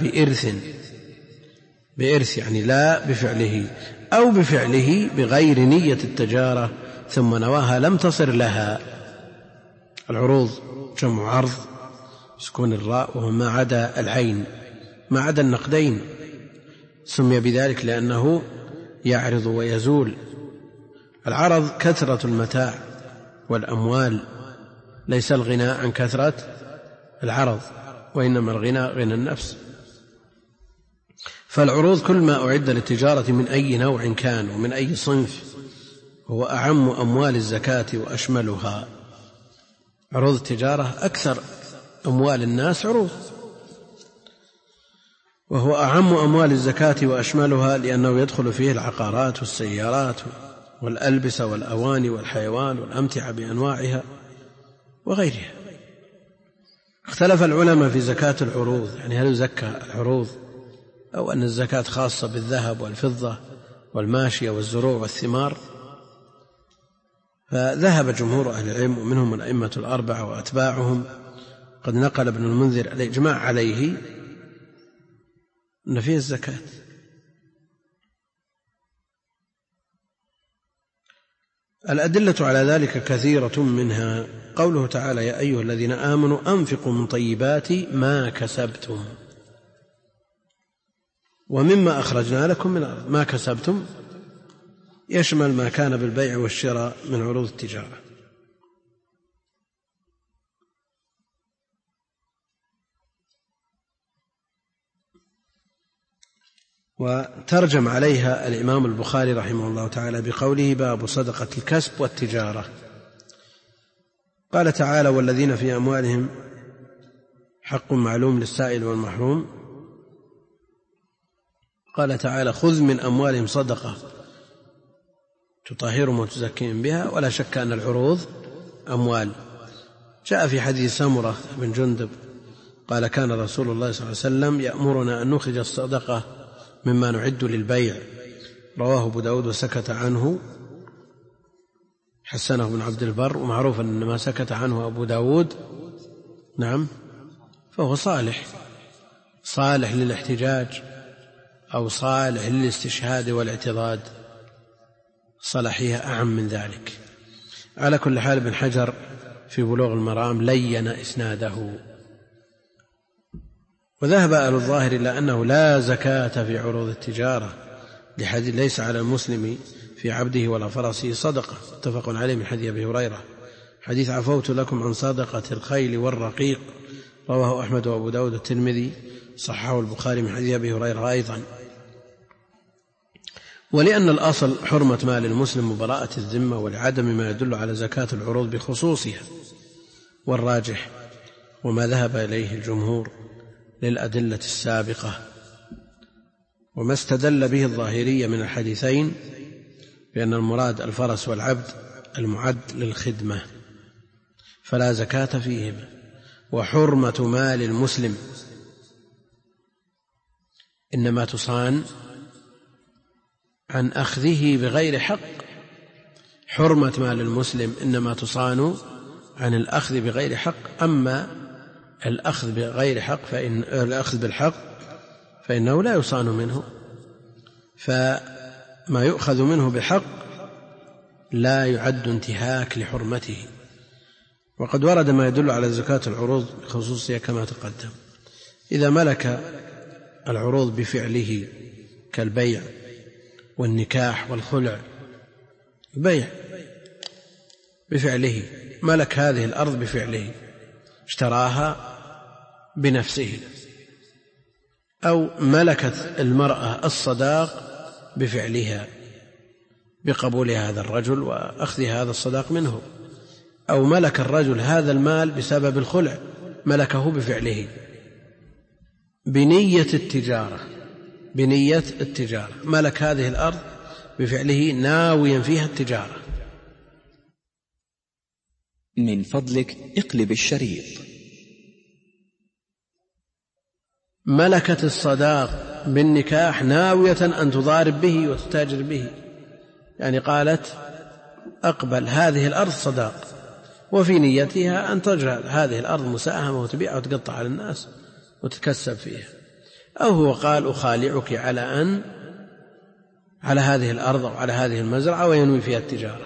بإرث يعني لا بفعله أو بفعله بغير نية التجارة ثم نواها لم تصر لها. العروض جمع عرض سكون الراء، وهو ما عدا العين ما عدا النقدين، سمي بذلك لأنه يعرض ويزول. العرض كثرة المتاع والأموال، ليس الغناء عن كثرة العرض، وإنما الغناء غنى النفس. فالعروض كل ما أعد للتجارة من أي نوع كان ومن أي صنف، هو أعم أموال الزكاة وأشملها. عروض التجارة أكثر أموال الناس عروض، وهو أعم أموال الزكاة وأشملها، لأنه يدخل فيه العقارات والسيارات والألبسة والأواني والحيوان والأمتعة بأنواعها وغيرها. اختلف العلماء في زكاة العروض، يعني هل يزكى العروض أو أن الزكاة خاصة بالذهب والفضة والماشية والزروع والثمار. فذهب جمهور أهل العلم ومنهم الأئمة الأربعة وأتباعهم، قد نقل ابن المنذر الإجماع عليه أن فيه الزكاة. الأدلة على ذلك كثيرة، منها قوله تعالى: يا أيها الذين آمنوا أنفقوا من طيبات ما كسبتم ومما أخرجنا لكم من الأرض. ما كسبتم يشمل ما كان بالبيع والشراء من عروض التجارة. وترجم عليها الإمام البخاري رحمه الله تعالى بقوله: باب صدقة الكسب والتجارة. قال تعالى: والذين في أموالهم حق معلوم للسائل والمحروم. قال تعالى: خذ من أموالهم صدقة تطهرهم وتزكيهم بها. ولا شك أن العروض أموال. جاء في حديث سمرة بن جندب قال: كان رسول الله صلى الله عليه وسلم يأمرنا أن نخرج الصدقة مما نعد للبيع. رواه أبو داود وسكت عنه، حسنه ابن عبد البر. ومعروف أن ما سكت عنه أبو داود نعم فهو صالح للاحتجاج أو صالح للاستشهاد والاعتضاد، صلاحية أعم من ذلك. على كل حال ابن حجر في بلوغ المرام لين إسناده. وذهب أهل الظاهر إلى أنه لا زكاة في عروض التجارة لحديث ليس على المسلم في عبده ولا فرسه صدقة، متفق عليه من حديث أبي هريرة. حديث عفوت لكم عن صدقة الخيل والرقيق رواه أحمد وأبو داود والترمذي، صححه البخاري من حديث أبي هريرة أيضا. ولأن الأصل حرمة مال المسلم وبراءة الذمة ولعدم ما يدل على زكاة العروض بخصوصها، والراجح وما ذهب إليه الجمهور للأدلة السابقة وما استدل به الظاهرية من الحديثين بأن المراد الفرس والعبد المعد للخدمة فلا زكاة فيهما. وحرمة مال المسلم إنما تصان عن أخذه بغير حق، حرمة مال المسلم إنما تصان عن الأخذ بغير حق. أما الأخذ بغير حق الأخذ بالحق فإنه لا يصان منه، فما يؤخذ منه بحق لا يعد انتهاك لحرمته. وقد ورد ما يدل على زكاة العروض بخصوصها كما تقدم. إذا ملك العروض بفعله كالبيع والنكاح والخلع، بيع بفعله، ملك هذه الأرض بفعله، اشتراها بنفسه، أو ملكت المرأة الصداق بفعلها بقبول هذا الرجل وأخذ هذا الصداق منه، أو ملك الرجل هذا المال بسبب الخلع، ملكه بفعله بنية التجارة، ملك هذه الأرض بفعله ناويا فيها التجارة. من فضلك اقلب الشريط. ملكت الصداق بالنكاح ناوية أن تضارب به وتتاجر به، يعني قالت أقبل هذه الأرض صداق، وفي نيتها أن تجعل هذه الأرض مساهمة وتبيعها وتقطع على الناس وتكسب فيها. أو هو قال أخالعك على هذه الأرض أو على هذه المزرعة وينوي فيها التجارة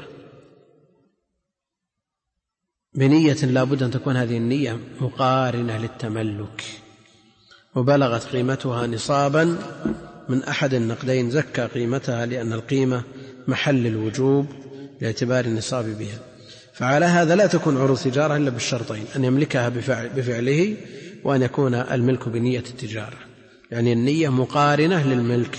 بنية لا بد أن تكون هذه النية مقارنة للتملك، وبلغت قيمتها نصابا من أحد النقدين زكى قيمتها، لأن القيمة محل الوجوب لاعتبار النصاب بها. فعلى هذا لا تكون عروض تجارة إلا بالشرطين: أن يملكها بفعله، وأن يكون الملك بنية التجارة، يعني النية مقارنة للملك.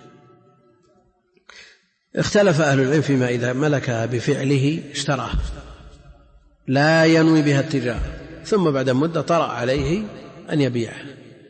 اختلف أهل العلم فيما إذا ملكها بفعله اشتراها لا ينوي بها التجارة، ثم بعد مدة طرأ عليه أن يبيعها.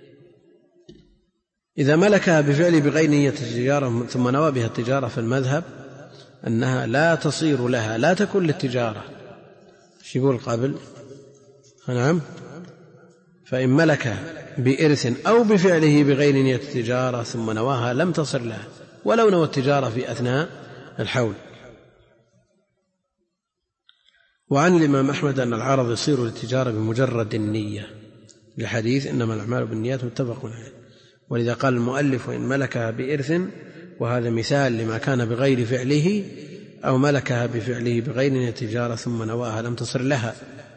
إذا ملكها بفعله بغير نية التجارة ثم نوى بها التجارة، فالمذهب أنها لا تصير لها، لا تكون للتجارة. ايش يقول قبل؟ نعم، فإن ملكها بإرث أو بفعله بغير نية التجارة ثم نواها لم تصر لها، ولو نوى التجارة في أثناء الحول. وعن الإمام أحمد أن العرض يصير للتجارة بمجرد النية، لحديث إنما الأعمال بالنيات، متفق عليه. ولذا قال المؤلف: وإن ملكها بإرث، وهذا مثال لما كان بغير فعله، أو ملكها بفعله بغير نية التجارة ثم نواها لم تصر لها.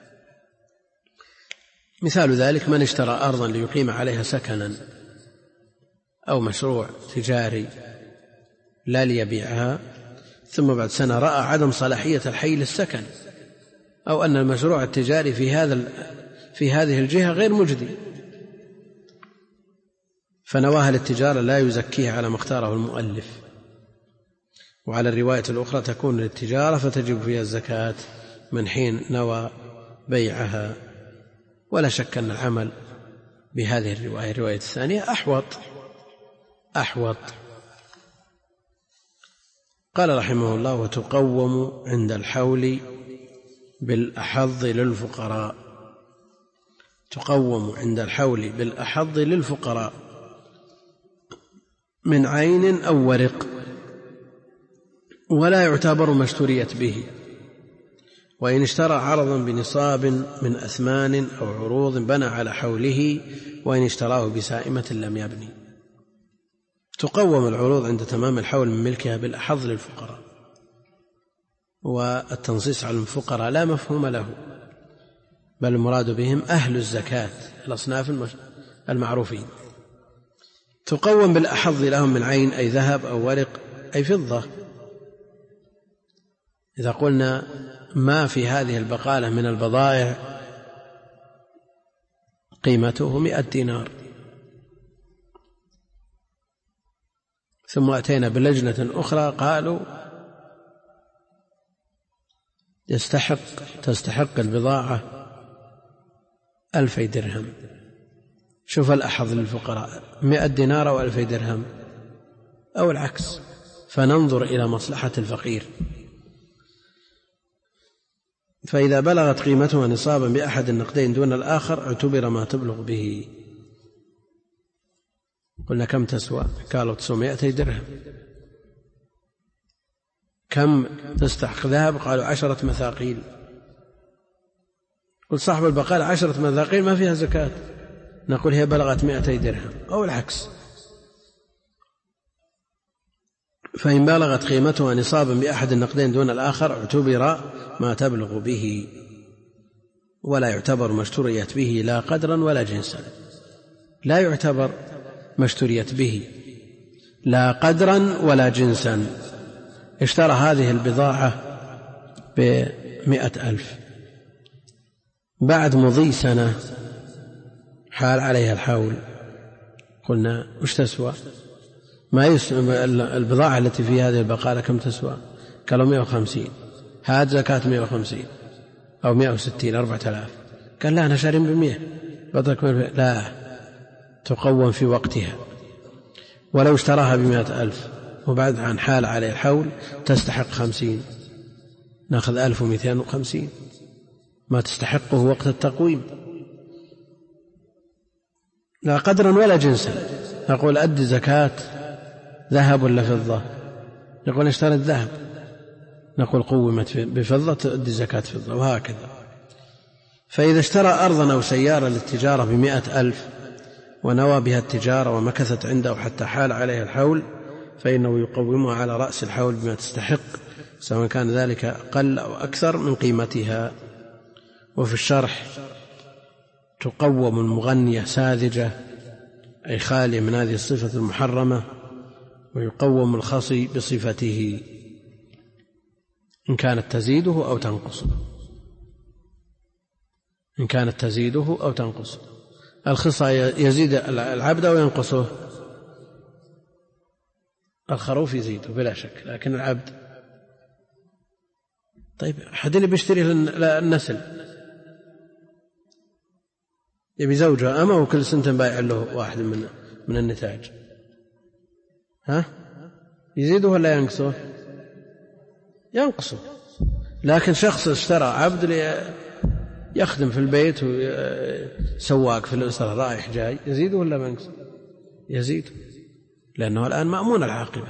مثال ذلك: من اشترى أرضا ليقيم عليها سكنا أو مشروع تجاري لا ليبيعها، ثم بعد سنة رأى عدم صلاحية الحي للسكن، أو أن المشروع التجاري في هذه الجهة غير مجدي، فنواها للتجارة لا يزكيها على ما اختاره المؤلف. وعلى الرواية الأخرى تكون للتجارة فتجب فيها الزكاة من حين نوى بيعها. ولا شك أن العمل بهذه الرواية الثانية أحوط. قال رحمه الله: وتقوم عند الحول بالأحظ للفقراء. تقوم عند الحول بالأحظ للفقراء من عين أو ورق. ولا يعتبر ما اشتريت به. وإن اشترى عرضا بنصاب من أثمان أو عروض بنى على حوله، وإن اشتراه بسائمة لم يبني. تقوم العروض عند تمام الحول من ملكها بالأحظ للفقراء، والتنصيص على الفقراء لا مفهوم له، بل المراد بهم أهل الزكاة الأصناف المعروفين. تقوم بالأحظ لهم من عين أي ذهب أو ورق أي فضة. إذا قلنا ما في هذه البقالة من البضائع قيمته 100 دينار، ثم أتينا بلجنة أخرى قالوا تستحق البضاعة 2000 درهم، شوف الأحظ للفقراء 100 دينار أو 2000 درهم أو العكس، فننظر إلى مصلحة الفقير. فإذا بلغت قيمتها نصابا بأحد النقدين دون الآخر اعتبر ما تبلغ به. قلنا كم تسوى؟ قالوا 900 درهم. كم تستحق ذهب؟ قالوا 10 مثاقيل. قل صاحب البقالة 10 مثاقيل ما فيها زكاة، نقول هي بلغت 200 درهم أو العكس. فإن بلغت قيمتها نصابا بأحد النقدين دون الآخر اعتبر ما تبلغ به، ولا يعتبر ما اشتريت به لا قدرا ولا جنسا. لا يعتبر ما اشتريت به لا قدرا ولا جنسا. اشترى هذه البضاعة ب100,000، بعد مضي سنة حال عليها الحول، قلنا وش تسوى؟ البضاعة التي في هذه البقالة كم تسوى؟ قالوا 150. هات زكاة 150 أو 160 4000. قال لا أنا شارين ب100 بطلك. لا، تقوم في وقتها. ولو اشتراها ب100,000 وبعد عن حال عليه الحول تستحق 50، ناخذ 1250 ما تستحقه وقت التقويم، لا قدرا ولا جنسا. نقول أدي زكاة ذهب ولا فضة؟ يقول اشترت ذهب، نقول قومت بفضة تؤدي زكاة فضة، وهكذا. فإذا اشترى أرضا أو سيارة للتجارة ب100,000 ونوى بها التجارة ومكثت عنده حتى حال عليها الحول، فإنه يقومها على رأس الحول بما تستحق، سواء كان ذلك أقل أو أكثر من قيمتها. وفي الشرح تقوم المغنية ساذجة أي خالية من هذه الصفة المحرمة، ويقوم الخصي بصفته إن كانت تزيده أو تنقصه. إن كانت تزيده أو تنقصه. الخصى يزيد العبد أو ينقصه؟ الخروف يزيده بلا شك، لكن العبد طيب حد اللي بيشتري النسل يبي زوجها أما وكل سنة بايع له واحد من النتاج، ها يزيده ولا ينقصه؟ ينقصه. لكن شخص اشترى عبد يخدم في البيت وسواق في الأسرة رايح جاي، يزيده ولا ما ينقصه؟ يزيده، لأنه الآن مأمون العاقبة.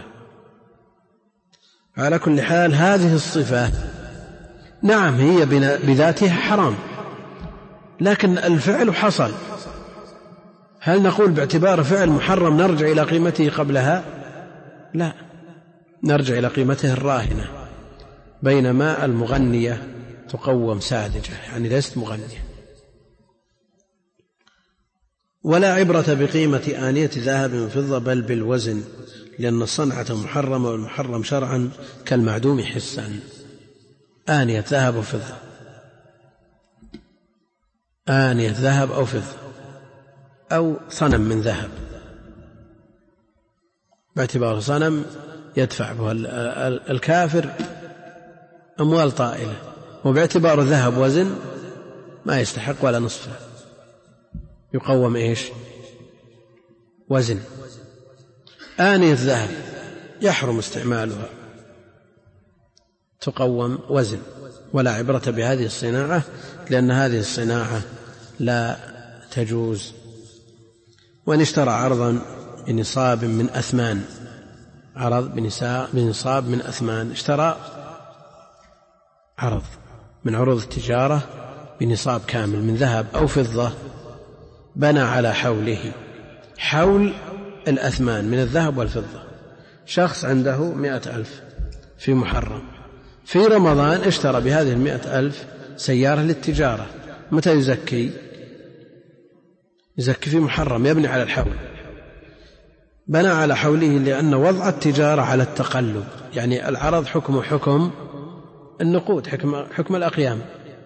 على كل حال هذه الصفة نعم هي بذاتها حرام، لكن الفعل حصل. هل نقول باعتبار فعل محرم نرجع إلى قيمته قبلها؟ لا، نرجع إلى قيمته الراهنة. بينما المغنية تقوم ساذجة، يعني ليست مغنية. ولا عبرة بقيمة آنية ذهب وفضة بل بالوزن، لأن الصنعة محرمة، والمحرم شرعا كالمعدوم حسا. آنية ذهب وفضة، آنية ذهب أو فضة أو صنم من ذهب، باعتبار صنم يدفع به الكافر أموال طائلة، وباعتبار ذهب وزن ما يستحق ولا نصفه، يقوم إيش؟ وزن. آنية ذهب يحرم استعمالها، تقوم وزن. ولا عبرة بهذه الصناعة، لأن هذه الصناعة لا تجوز. وإن اشترى عرضا بنصاب من أثمان عرض بنصاب من أثمان، اشترى عرض من عروض التجارة بنصاب كامل من ذهب أو فضة، بنى على حوله، حول الأثمان من الذهب والفضة. شخص عنده 100,000 في محرم، في رمضان اشترى بهذه 100,000 سيارة للتجارة، متى يزكي؟ يزكي في محرم، يبني على الحول. بنى على حوله لأن وضع التجارة على التقلب، يعني العرض حكم حكم النقود، حكم الأقيام،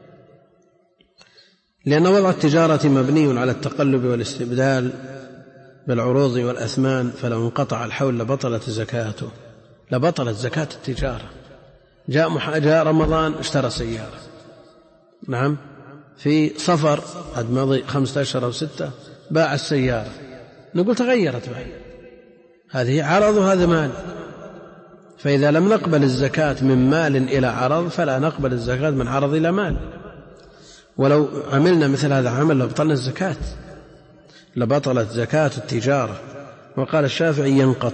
لأن وضع التجارة مبني على التقلب والاستبدال بالعروض والأثمان، فلو انقطع الحول لبطلت زكاته، لبطلت زكاة التجارة. جاء رمضان اشترى سيارة، نعم، في صفر قد مضي 5 أشهر أو 6 باع السيارة، نقول تغيرت معي، هذه عرض وهذا مال، فإذا لم نقبل الزكاة من مال إلى عرض فلا نقبل الزكاة من عرض إلى مال. ولو عملنا مثل هذا العمل لبطلنا الزكاة، لبطلت زكاة التجارة. وقال الشافعي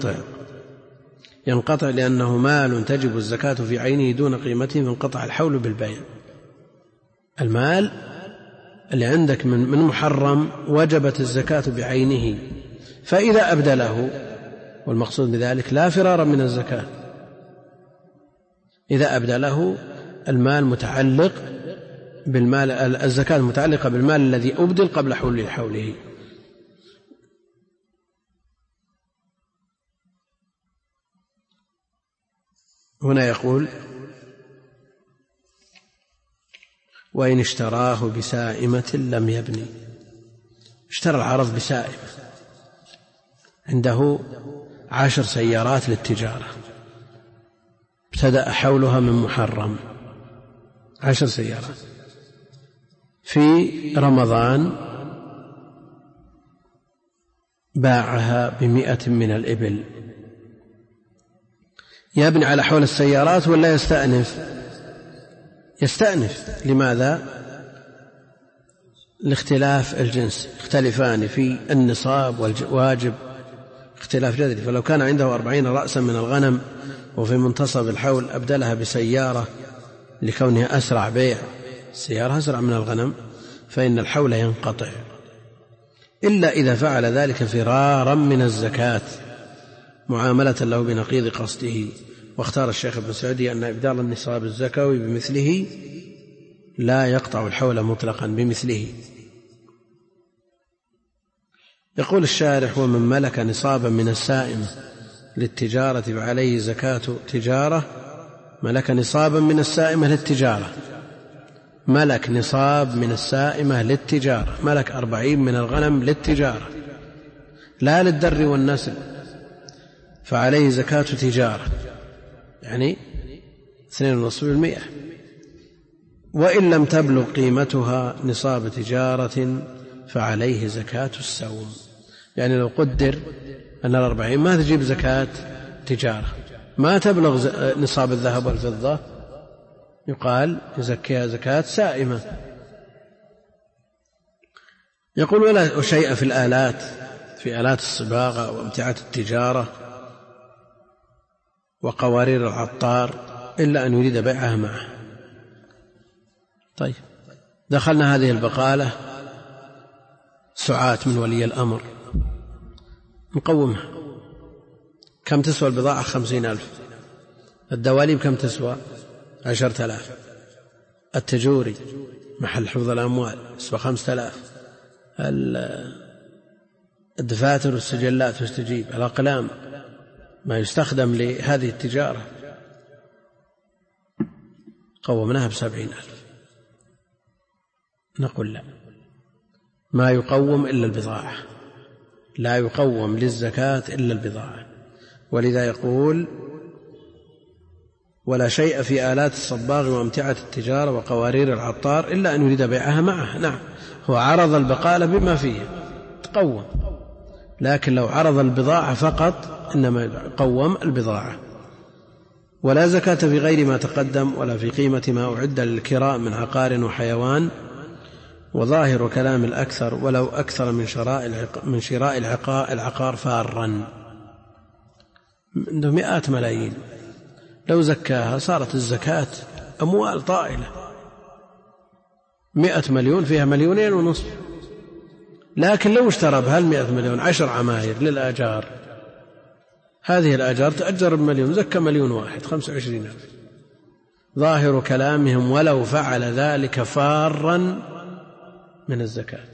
ينقطع لأنه مال تجب الزكاة في عينه دون قيمته، فانقطع الحول بالبيع. المال اللي عندك من محرم وجبت الزكاة بعينه، فإذا أبدله، والمقصود بذلك لا فرار من الزكاة، إذا أبدله المال متعلق بالمال، الزكاة متعلقة بالمال الذي أبدل قبل حوله. هنا يقول: وإن اشتراه بسائمة لم يبني. اشترى العرض بسائمة، عنده 10 سيارات للتجارة، ابتدأ حولها من محرم، 10 سيارات. في رمضان باعها ب100 من الإبل، يبني على حول السيارات ولا يستأنف؟ لماذا؟ لاختلاف الجنس، يختلفان في النصاب والواجب، اختلاف جذري. فلو كان عنده 40 رأسا من الغنم وفي منتصف الحول أبدلها بسيارة لكونها أسرع بيع، السيارة أسرع من الغنم، فإن الحول ينقطع، إلا إذا فعل ذلك فرارا من الزكاة معاملة له بنقيض قصده. واختار الشيخ ابن سعدي أن إبدال النصاب الزكوي بمثله لا يقطع الحول مطلقا بمثله. يقول الشارح: ومن ملك نصابا من السائمة للتجارة فعليه زكاة تجارة. ملك نصابا من السائمة للتجارة، ملك نصاب من السائمة للتجارة، ملك 40 من الغنم للتجارة لا للدر والنسل، فعليه زكاة تجارة، يعني 2.5%. وإن لم تبلغ قيمتها نصاب تجارة فعليه زكاة السوم. يعني لو قدر أن 40 ما تجيب زكاة تجارة، ما تبلغ نصاب الذهب والفضة، يقال يزكيها زكاة سائمة. يقول: ولا شيء في الآلات، في آلات الصباغة وأمتعة التجارة وقوارير العطار، إلا أن يريد بيعها معه. طيب، دخلنا هذه البقالة سعاة من ولي الأمر، نقومها. كم تسوى البضاعة؟ 50,000. الدواليب كم تسوى؟ 10,000. التجوري محل حفظ الأموال يسوى 5,000. الدفاتر والسجلات واستجيب، الأقلام، ما يستخدم لهذه التجارة، قومناها ب70,000. نقول لا، ما يقوم إلا البضاعة، لا يقوم للزكاة إلا البضاعة. ولذا يقول: ولا شيء في آلات الصباغ وأمتعة التجارة وقوارير العطار إلا أن يريد بيعها معه. نعم، هو عرض البقالة بما فيها تقوم، لكن لو عرض البضاعة فقط إنما يقوم البضاعة. ولا زكاة في غير ما تقدم ولا في قيمة ما أعد للكراء من عقار وحيوان. وظاهر كلام الأكثر: ولو أكثر من شراء العقار فارا، عنده 100 ملايين، لو زكاها صارت الزكاة أموال طائلة، 100 مليون فيها 2.5 مليون. لكن لو اشترى بها 100 مليون 10 عماير للآجار، هذه الآجار تأجر ب1 زكى 1,000,000 25,000. ظاهر كلامهم ولو فعل ذلك فارا من الزكاة.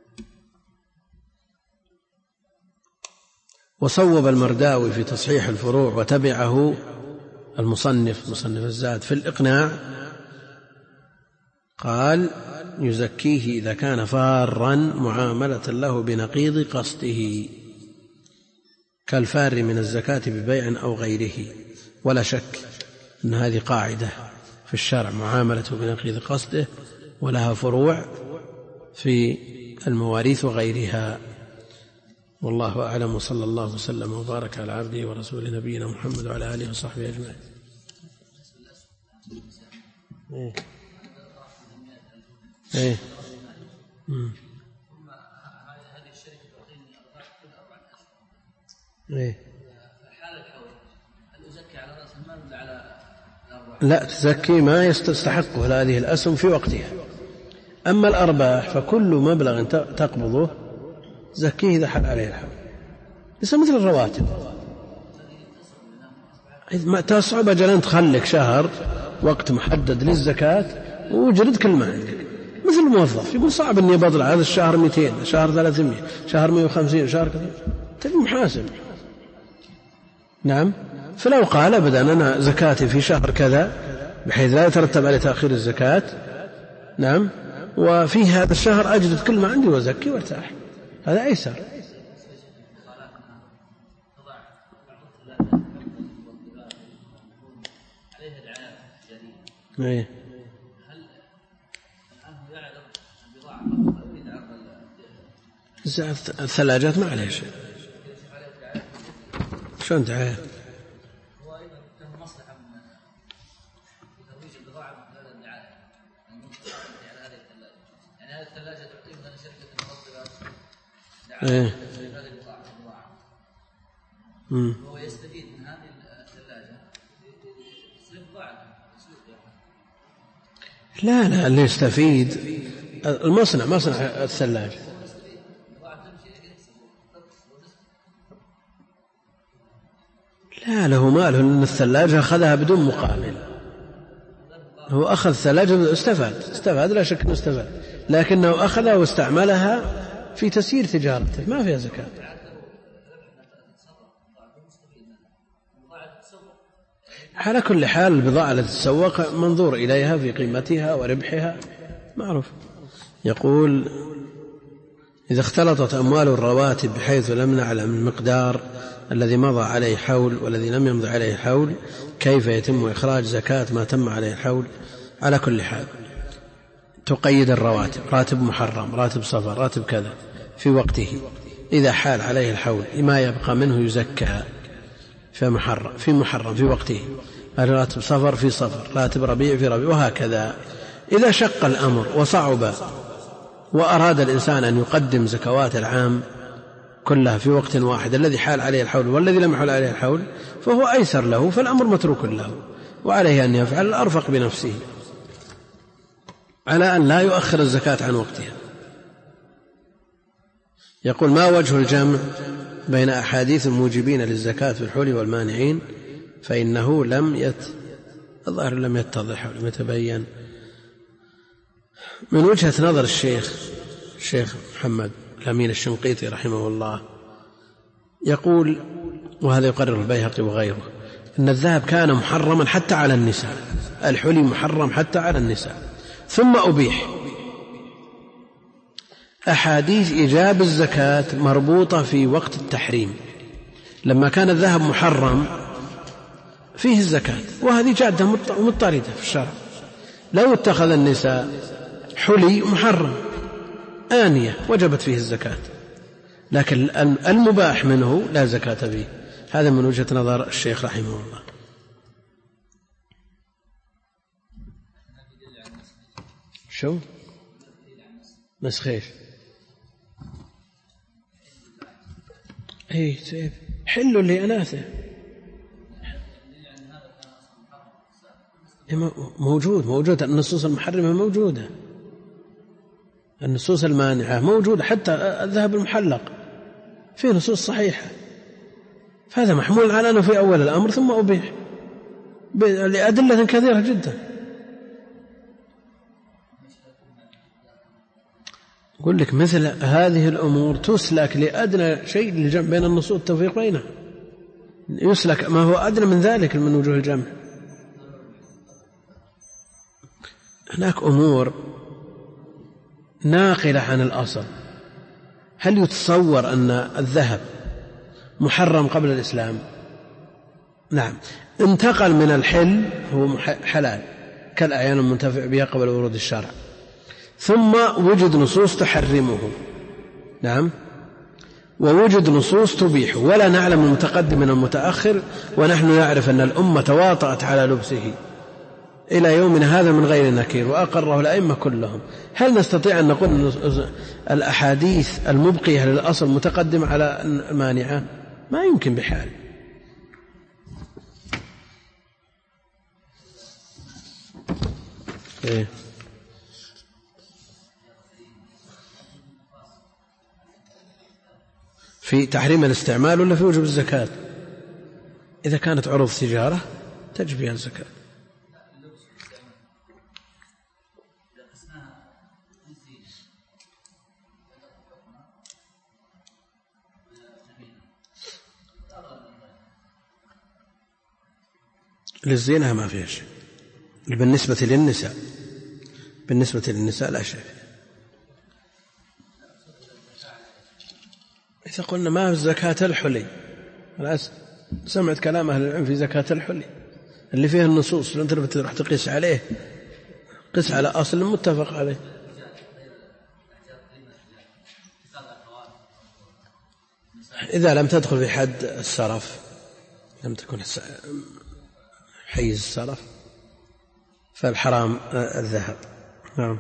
وصوب المرداوي في تصحيح الفروع وتبعه مصنف الزاد في الإقناع، قال يزكيه إذا كان فارا معاملة له بنقيض قصده، كالفار من الزكاة ببيع أو غيره. ولا شك أن هذه قاعدة في الشرع، معاملته بنقيض قصده، ولها فروع في المواريث وغيرها. والله أعلم، وصلى الله وسلم وبارك على عبده ورسوله نبينا محمد وعلى آله وصحبه أجمعين. لا، تزكي ما يستحقه هذه الأسهم في وقتها. أما الأرباح فكل مبلغ تقبضه زكيه إذا حل عليه الحول، ليس مثل الرواتب. ما تصعب أجل أن تخلك شهر وقت محدد للزكاة وجرد كل ما عندك، مثل الموظف يقول صعب أني بطلع هذا الشهر 200، شهر 300، شهر 150، شهر كذا، تبي محاسب. نعم. فلو قال أبدا أنا زكاتي في شهر كذا بحيث لا يترتب على تأخير الزكاة، نعم، وفي هذا الشهر أجرد كل ما عندي وزكي وارتاح، هذا أيسر. الثلاجات ما عليه شيء. شلون دعاية؟ هو أيضا له مصلحة من ترويج البضاعة من خلال الدعاية، على هذه الثلاجة. يعني هذه الثلاجة تعطيه مثلا شركة المفضلات دعاية هذه البضاعة. هو يستفيد من هذه الثلاجة يصير بضاعة. لا، اللي يستفيد مصنع الثلاجة. لا، له ماله، لأن الثلاجة أخذها بدون مقابل. هو أخذ ثلاجة استفاد لا شك أنه استفاد، لكنه أخذها واستعملها في تسيير تجارته، ما فيها زكاة. على كل حال البضاعة التي تسوق منظور إليها في قيمتها وربحها معروف. يقول إذا اختلطت أموال الرواتب بحيث لم نعلم المقدار الذي مضى عليه حول والذي لم يمضي عليه حول، كيف يتم إخراج زكاة ما تم عليه الحول؟ على كل حال تقيد الرواتب، راتب محرم، راتب صفر، راتب كذا في وقته، إذا حال عليه الحول ما يبقى منه يزكى في محرم في وقته، راتب صفر في صفر، راتب ربيع في ربيع، وهكذا. إذا شق الأمر وصعب وأراد الإنسان أن يقدم زكوات العام كلها في وقت واحد، الذي حال عليه الحول والذي لم يحل عليه الحول، فهو أيسر له، فالأمر متروك له، وعليه أن يفعل الأرفق بنفسه على أن لا يؤخر الزكاة عن وقتها. يقول ما وجه الجمع بين أحاديث الموجبين للزكاة في الحول والمانعين؟ فإنه الظاهر لم يتضح ولم يتبين. من وجهة نظر الشيخ محمد الأمين الشنقيطي رحمه الله، يقول وهذا يقرر البيهقي وغيره أن الذهب كان محرما حتى على النساء، الحلي محرم حتى على النساء، ثم أبيح. أحاديث إيجاب الزكاة مربوطة في وقت التحريم، لما كان الذهب محرم فيه الزكاة، وهذه جادة مضطردة في الشرع. لو اتخذ النساء حلي محرم آنية وجبت فيه الزكاة، لكن المباح منه لا زكاة فيه. هذا من وجهة نظر الشيخ رحمه الله. شو مسخيش؟ حل لأناثه موجود النصوص المحرمة موجودة، النصوص المانعة موجودة، حتى الذهب المحلق فيه نصوص صحيحة، فهذا محمول على أنه في أول الأمر ثم أبيح لأدلة كثيرة جدا. أقول لك مثل هذه الأمور تسلك لأدنى شيء للجمع بين النصوص التوفيق بينها، يسلك ما هو أدنى من ذلك من وجوه الجمع. هناك أمور ناقلة عن الأصل. هل يتصور أن الذهب محرم قبل الإسلام؟ نعم، انتقل من الحل هو حلال كالأعيان المنتفع بها قبل ورود الشرع، ثم وجد نصوص تحرمه، نعم، ووجد نصوص تبيحه، ولا نعلم المتقدم من المتأخر، ونحن نعرف أن الأمة تواطأت على لبسه إلى يومنا هذا من غير نكير، وأقره الأئمة كلهم. هل نستطيع أن نقول أن الأحاديث المبقية للأصل متقدمة على المانعة؟ ما يمكن بحال. في تحريم الاستعمال ولا في وجوب الزكاة؟ إذا كانت عروض تجارة تجب فيها الزكاة. للزينة ما فيها شيء. بالنسبة للنساء لا شيء. إذا قلنا ما في زكاة الحلي، سمعت كلام أهل العلم في زكاة الحلي اللي فيها النصوص، لو أنت بتروح تقيس عليه قس على أصل متفق عليه. إذا لم تدخل في حد السرف، لم تكن حيز السرف، فالحرام الذهب. نعم.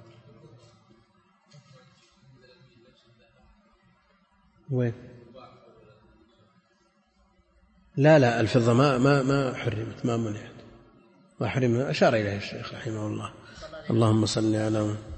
وين؟ لا الفضة ما حرمت، ما منعت، ما حرمت، أشار إليه الشيخ رحمه الله. اللهم صل على